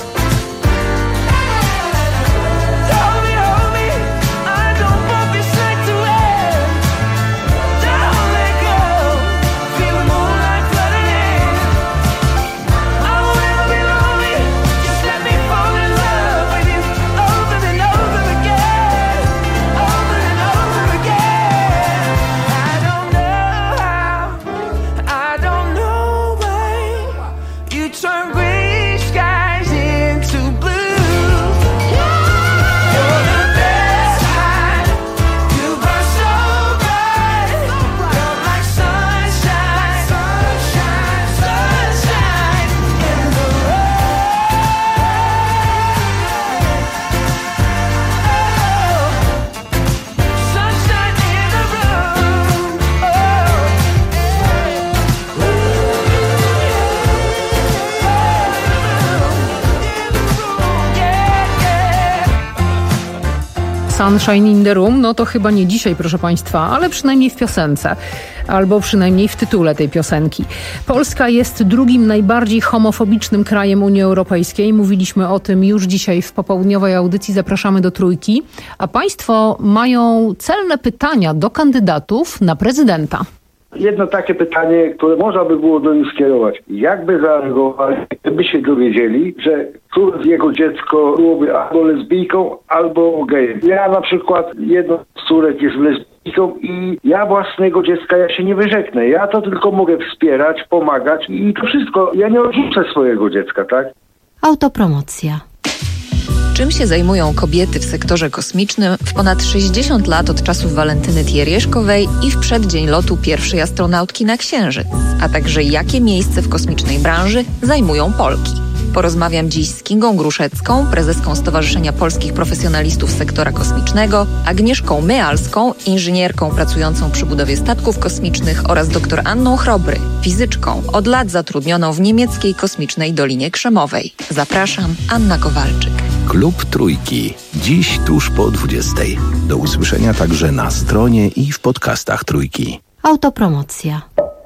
Hold me, hold me, I don't want this night to end. Don't let go, feel the moonlight flooding in. I won't ever be lonely, just let me fall in love with you over and over again, over and over again. I don't know how, I don't know why you turn gray skies into blue. You're the best kind, you burn so bright. You're like sunshine, sunshine, sunshine in the room. Sunshine in the room.
Sunshine in the Room, no to chyba nie dzisiaj, proszę Państwa, ale przynajmniej w piosence, albo przynajmniej w tytule tej piosenki. Polska jest drugim najbardziej homofobicznym krajem Unii Europejskiej. Mówiliśmy o tym już dzisiaj w popołudniowej audycji. Zapraszamy do Trójki. A Państwo mają celne pytania do kandydatów na prezydenta.
Jedno takie pytanie, które można by było do nich skierować. Jak by zareagowali, gdyby się dowiedzieli, że któreś jego dziecko byłoby albo lesbijką, albo gejem. Ja na przykład, jedno z córek jest lesbijką i ja własnego dziecka ja się nie wyrzeknę. Ja to tylko mogę wspierać, pomagać i to wszystko. Ja nie odrzucę swojego dziecka, tak?
Autopromocja. Czym się zajmują kobiety w sektorze kosmicznym w ponad sześćdziesiąt lat od czasów Walentyny Tierieżkowej i w przeddzień lotu pierwszej astronautki na Księżyc, a także jakie miejsce w kosmicznej branży zajmują Polki. Porozmawiam dziś z Kingą Gruszecką, prezeską Stowarzyszenia Polskich Profesjonalistów Sektora Kosmicznego, Agnieszką Myalską, inżynierką pracującą przy budowie statków kosmicznych oraz dr Anną Chrobry, fizyczką, od lat zatrudnioną w niemieckiej kosmicznej Dolinie Krzemowej. Zapraszam, Anna Kowalczyk.
Klub Trójki. Dziś tuż po dwudziestej. Do usłyszenia także na stronie i w podcastach Trójki.
Autopromocja.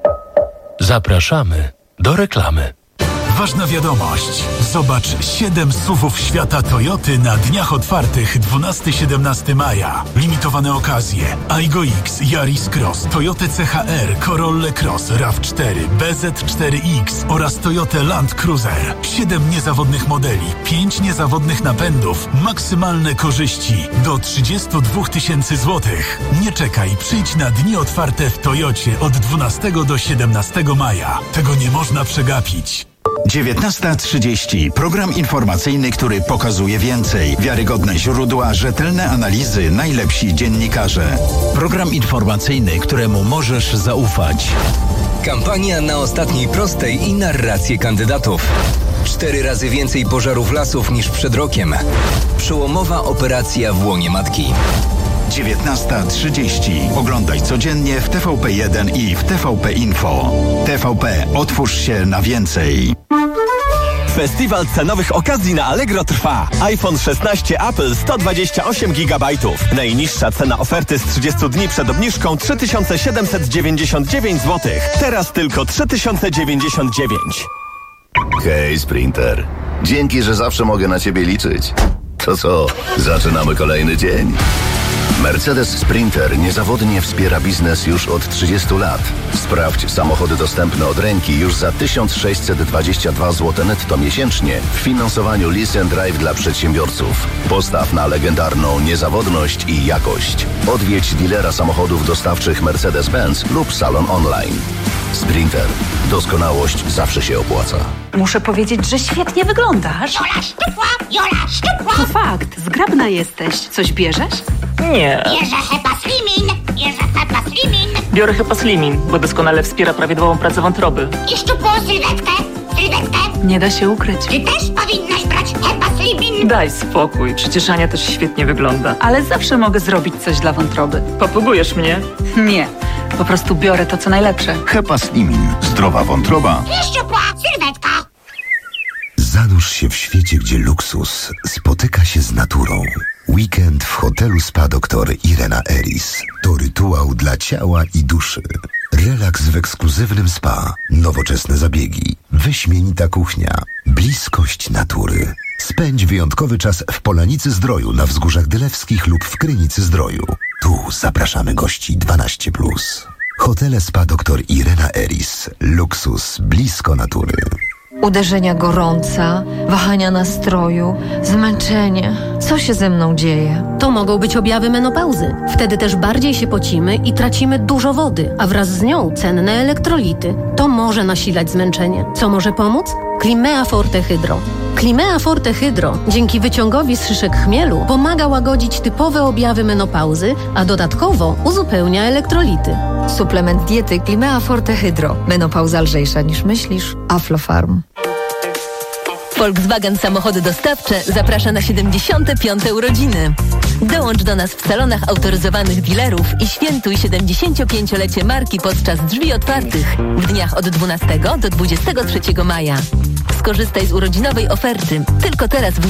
Zapraszamy do reklamy.
Ważna wiadomość. Zobacz siedem suwów świata Toyoty na dniach otwartych dwunastego do siedemnastego maja. Limitowane okazje. Aygo X, Yaris Cross, Toyota C H R, Corolla Cross, RAV cztery, B Z cztery X oraz Toyota Land Cruiser. siedem niezawodnych modeli, pięć niezawodnych napędów, maksymalne korzyści do trzydzieści dwa tysięcy złotych. Nie czekaj, przyjdź na dni otwarte w Toyocie od dwunastego do siedemnastego maja. Tego nie można przegapić.
dziewiętnasta trzydzieści. Program informacyjny, który pokazuje więcej. Wiarygodne źródła, rzetelne analizy, najlepsi dziennikarze. Program informacyjny, któremu możesz zaufać.
Kampania na ostatniej prostej i narracje kandydatów. Cztery razy więcej pożarów lasów niż przed rokiem. Przełomowa operacja w łonie matki.
dziewiętnasta trzydzieści. Oglądaj codziennie w T V P jeden i w T V P Info. T V P. Otwórz się na więcej.
Festiwal cenowych okazji na Allegro trwa. iPhone szesnaście Apple sto dwadzieścia osiem gigabajtów. Najniższa cena oferty z trzydziestu dni przed obniżką trzy tysiące siedemset dziewięćdziesiąt dziewięć złotych. Teraz tylko trzy tysiące dziewięćdziesiąt dziewięć.
Hej, Sprinter. Dzięki, że zawsze mogę na ciebie liczyć. To co, zaczynamy kolejny dzień. Mercedes Sprinter niezawodnie wspiera biznes już od trzydziestu lat. Sprawdź samochody dostępne od ręki już za tysiąc sześćset dwadzieścia dwa złote netto miesięcznie w finansowaniu Lease and Drive dla przedsiębiorców. Postaw na legendarną niezawodność i jakość. Odwiedź dealera samochodów dostawczych Mercedes-Benz lub salon online. Sprinter. Doskonałość zawsze się opłaca.
Muszę powiedzieć, że świetnie wyglądasz.
Jola szczupła, Jola szczupła.
To fakt, zgrabna jesteś. Coś bierzesz?
Nie.
Bierze Hepa Slimin, bierze Hepa Slimin.
Biorę Hepa Slimin, bo doskonale wspiera prawidłową pracę wątroby.
I szczupłą sylwetkę, sylwetkę.
Nie da się ukryć.
Ty też powinnaś brać Hepa Slimin.
Daj spokój, przecież Ania też świetnie wygląda.
Ale zawsze mogę zrobić coś dla wątroby.
Popługujesz mnie?
Nie, po prostu biorę to, co najlepsze.
Hepa Slimin. Zdrowa wątroba.
I szczupła sylwetka.
Zanurz się w świecie, gdzie luksus spotyka się z naturą. Weekend w hotelu Spa doktor Irena Eris to rytuał dla ciała i duszy. Relaks w ekskluzywnym spa, nowoczesne zabiegi, wyśmienita kuchnia, bliskość natury. Spędź wyjątkowy czas w Polanicy Zdroju na Wzgórzach Dylewskich lub w Krynicy Zdroju. Tu zapraszamy gości dwanaście plus. Hotele Spa doktor Irena Eris. Luksus blisko natury.
Uderzenia gorąca, wahania nastroju, zmęczenie. Co się ze mną dzieje?
To mogą być objawy menopauzy. Wtedy też bardziej się pocimy i tracimy dużo wody, a wraz z nią cenne elektrolity. To może nasilać zmęczenie. Co może pomóc? Climea Forte Hydro. Climea Forte Hydro dzięki wyciągowi z szyszek chmielu pomaga łagodzić typowe objawy menopauzy, a dodatkowo uzupełnia elektrolity.
Suplement diety Climea Forte Hydro. Menopauza lżejsza niż myślisz. Aflofarm.
Volkswagen Samochody Dostawcze zaprasza na siedemdziesiąte piąte urodziny. Dołącz do nas w salonach autoryzowanych dealerów i świętuj siedemdziesięciopięciolecie marki podczas drzwi otwartych w dniach od dwunastego do dwudziestego trzeciego maja. Skorzystaj z urodzinowej oferty tylko teraz w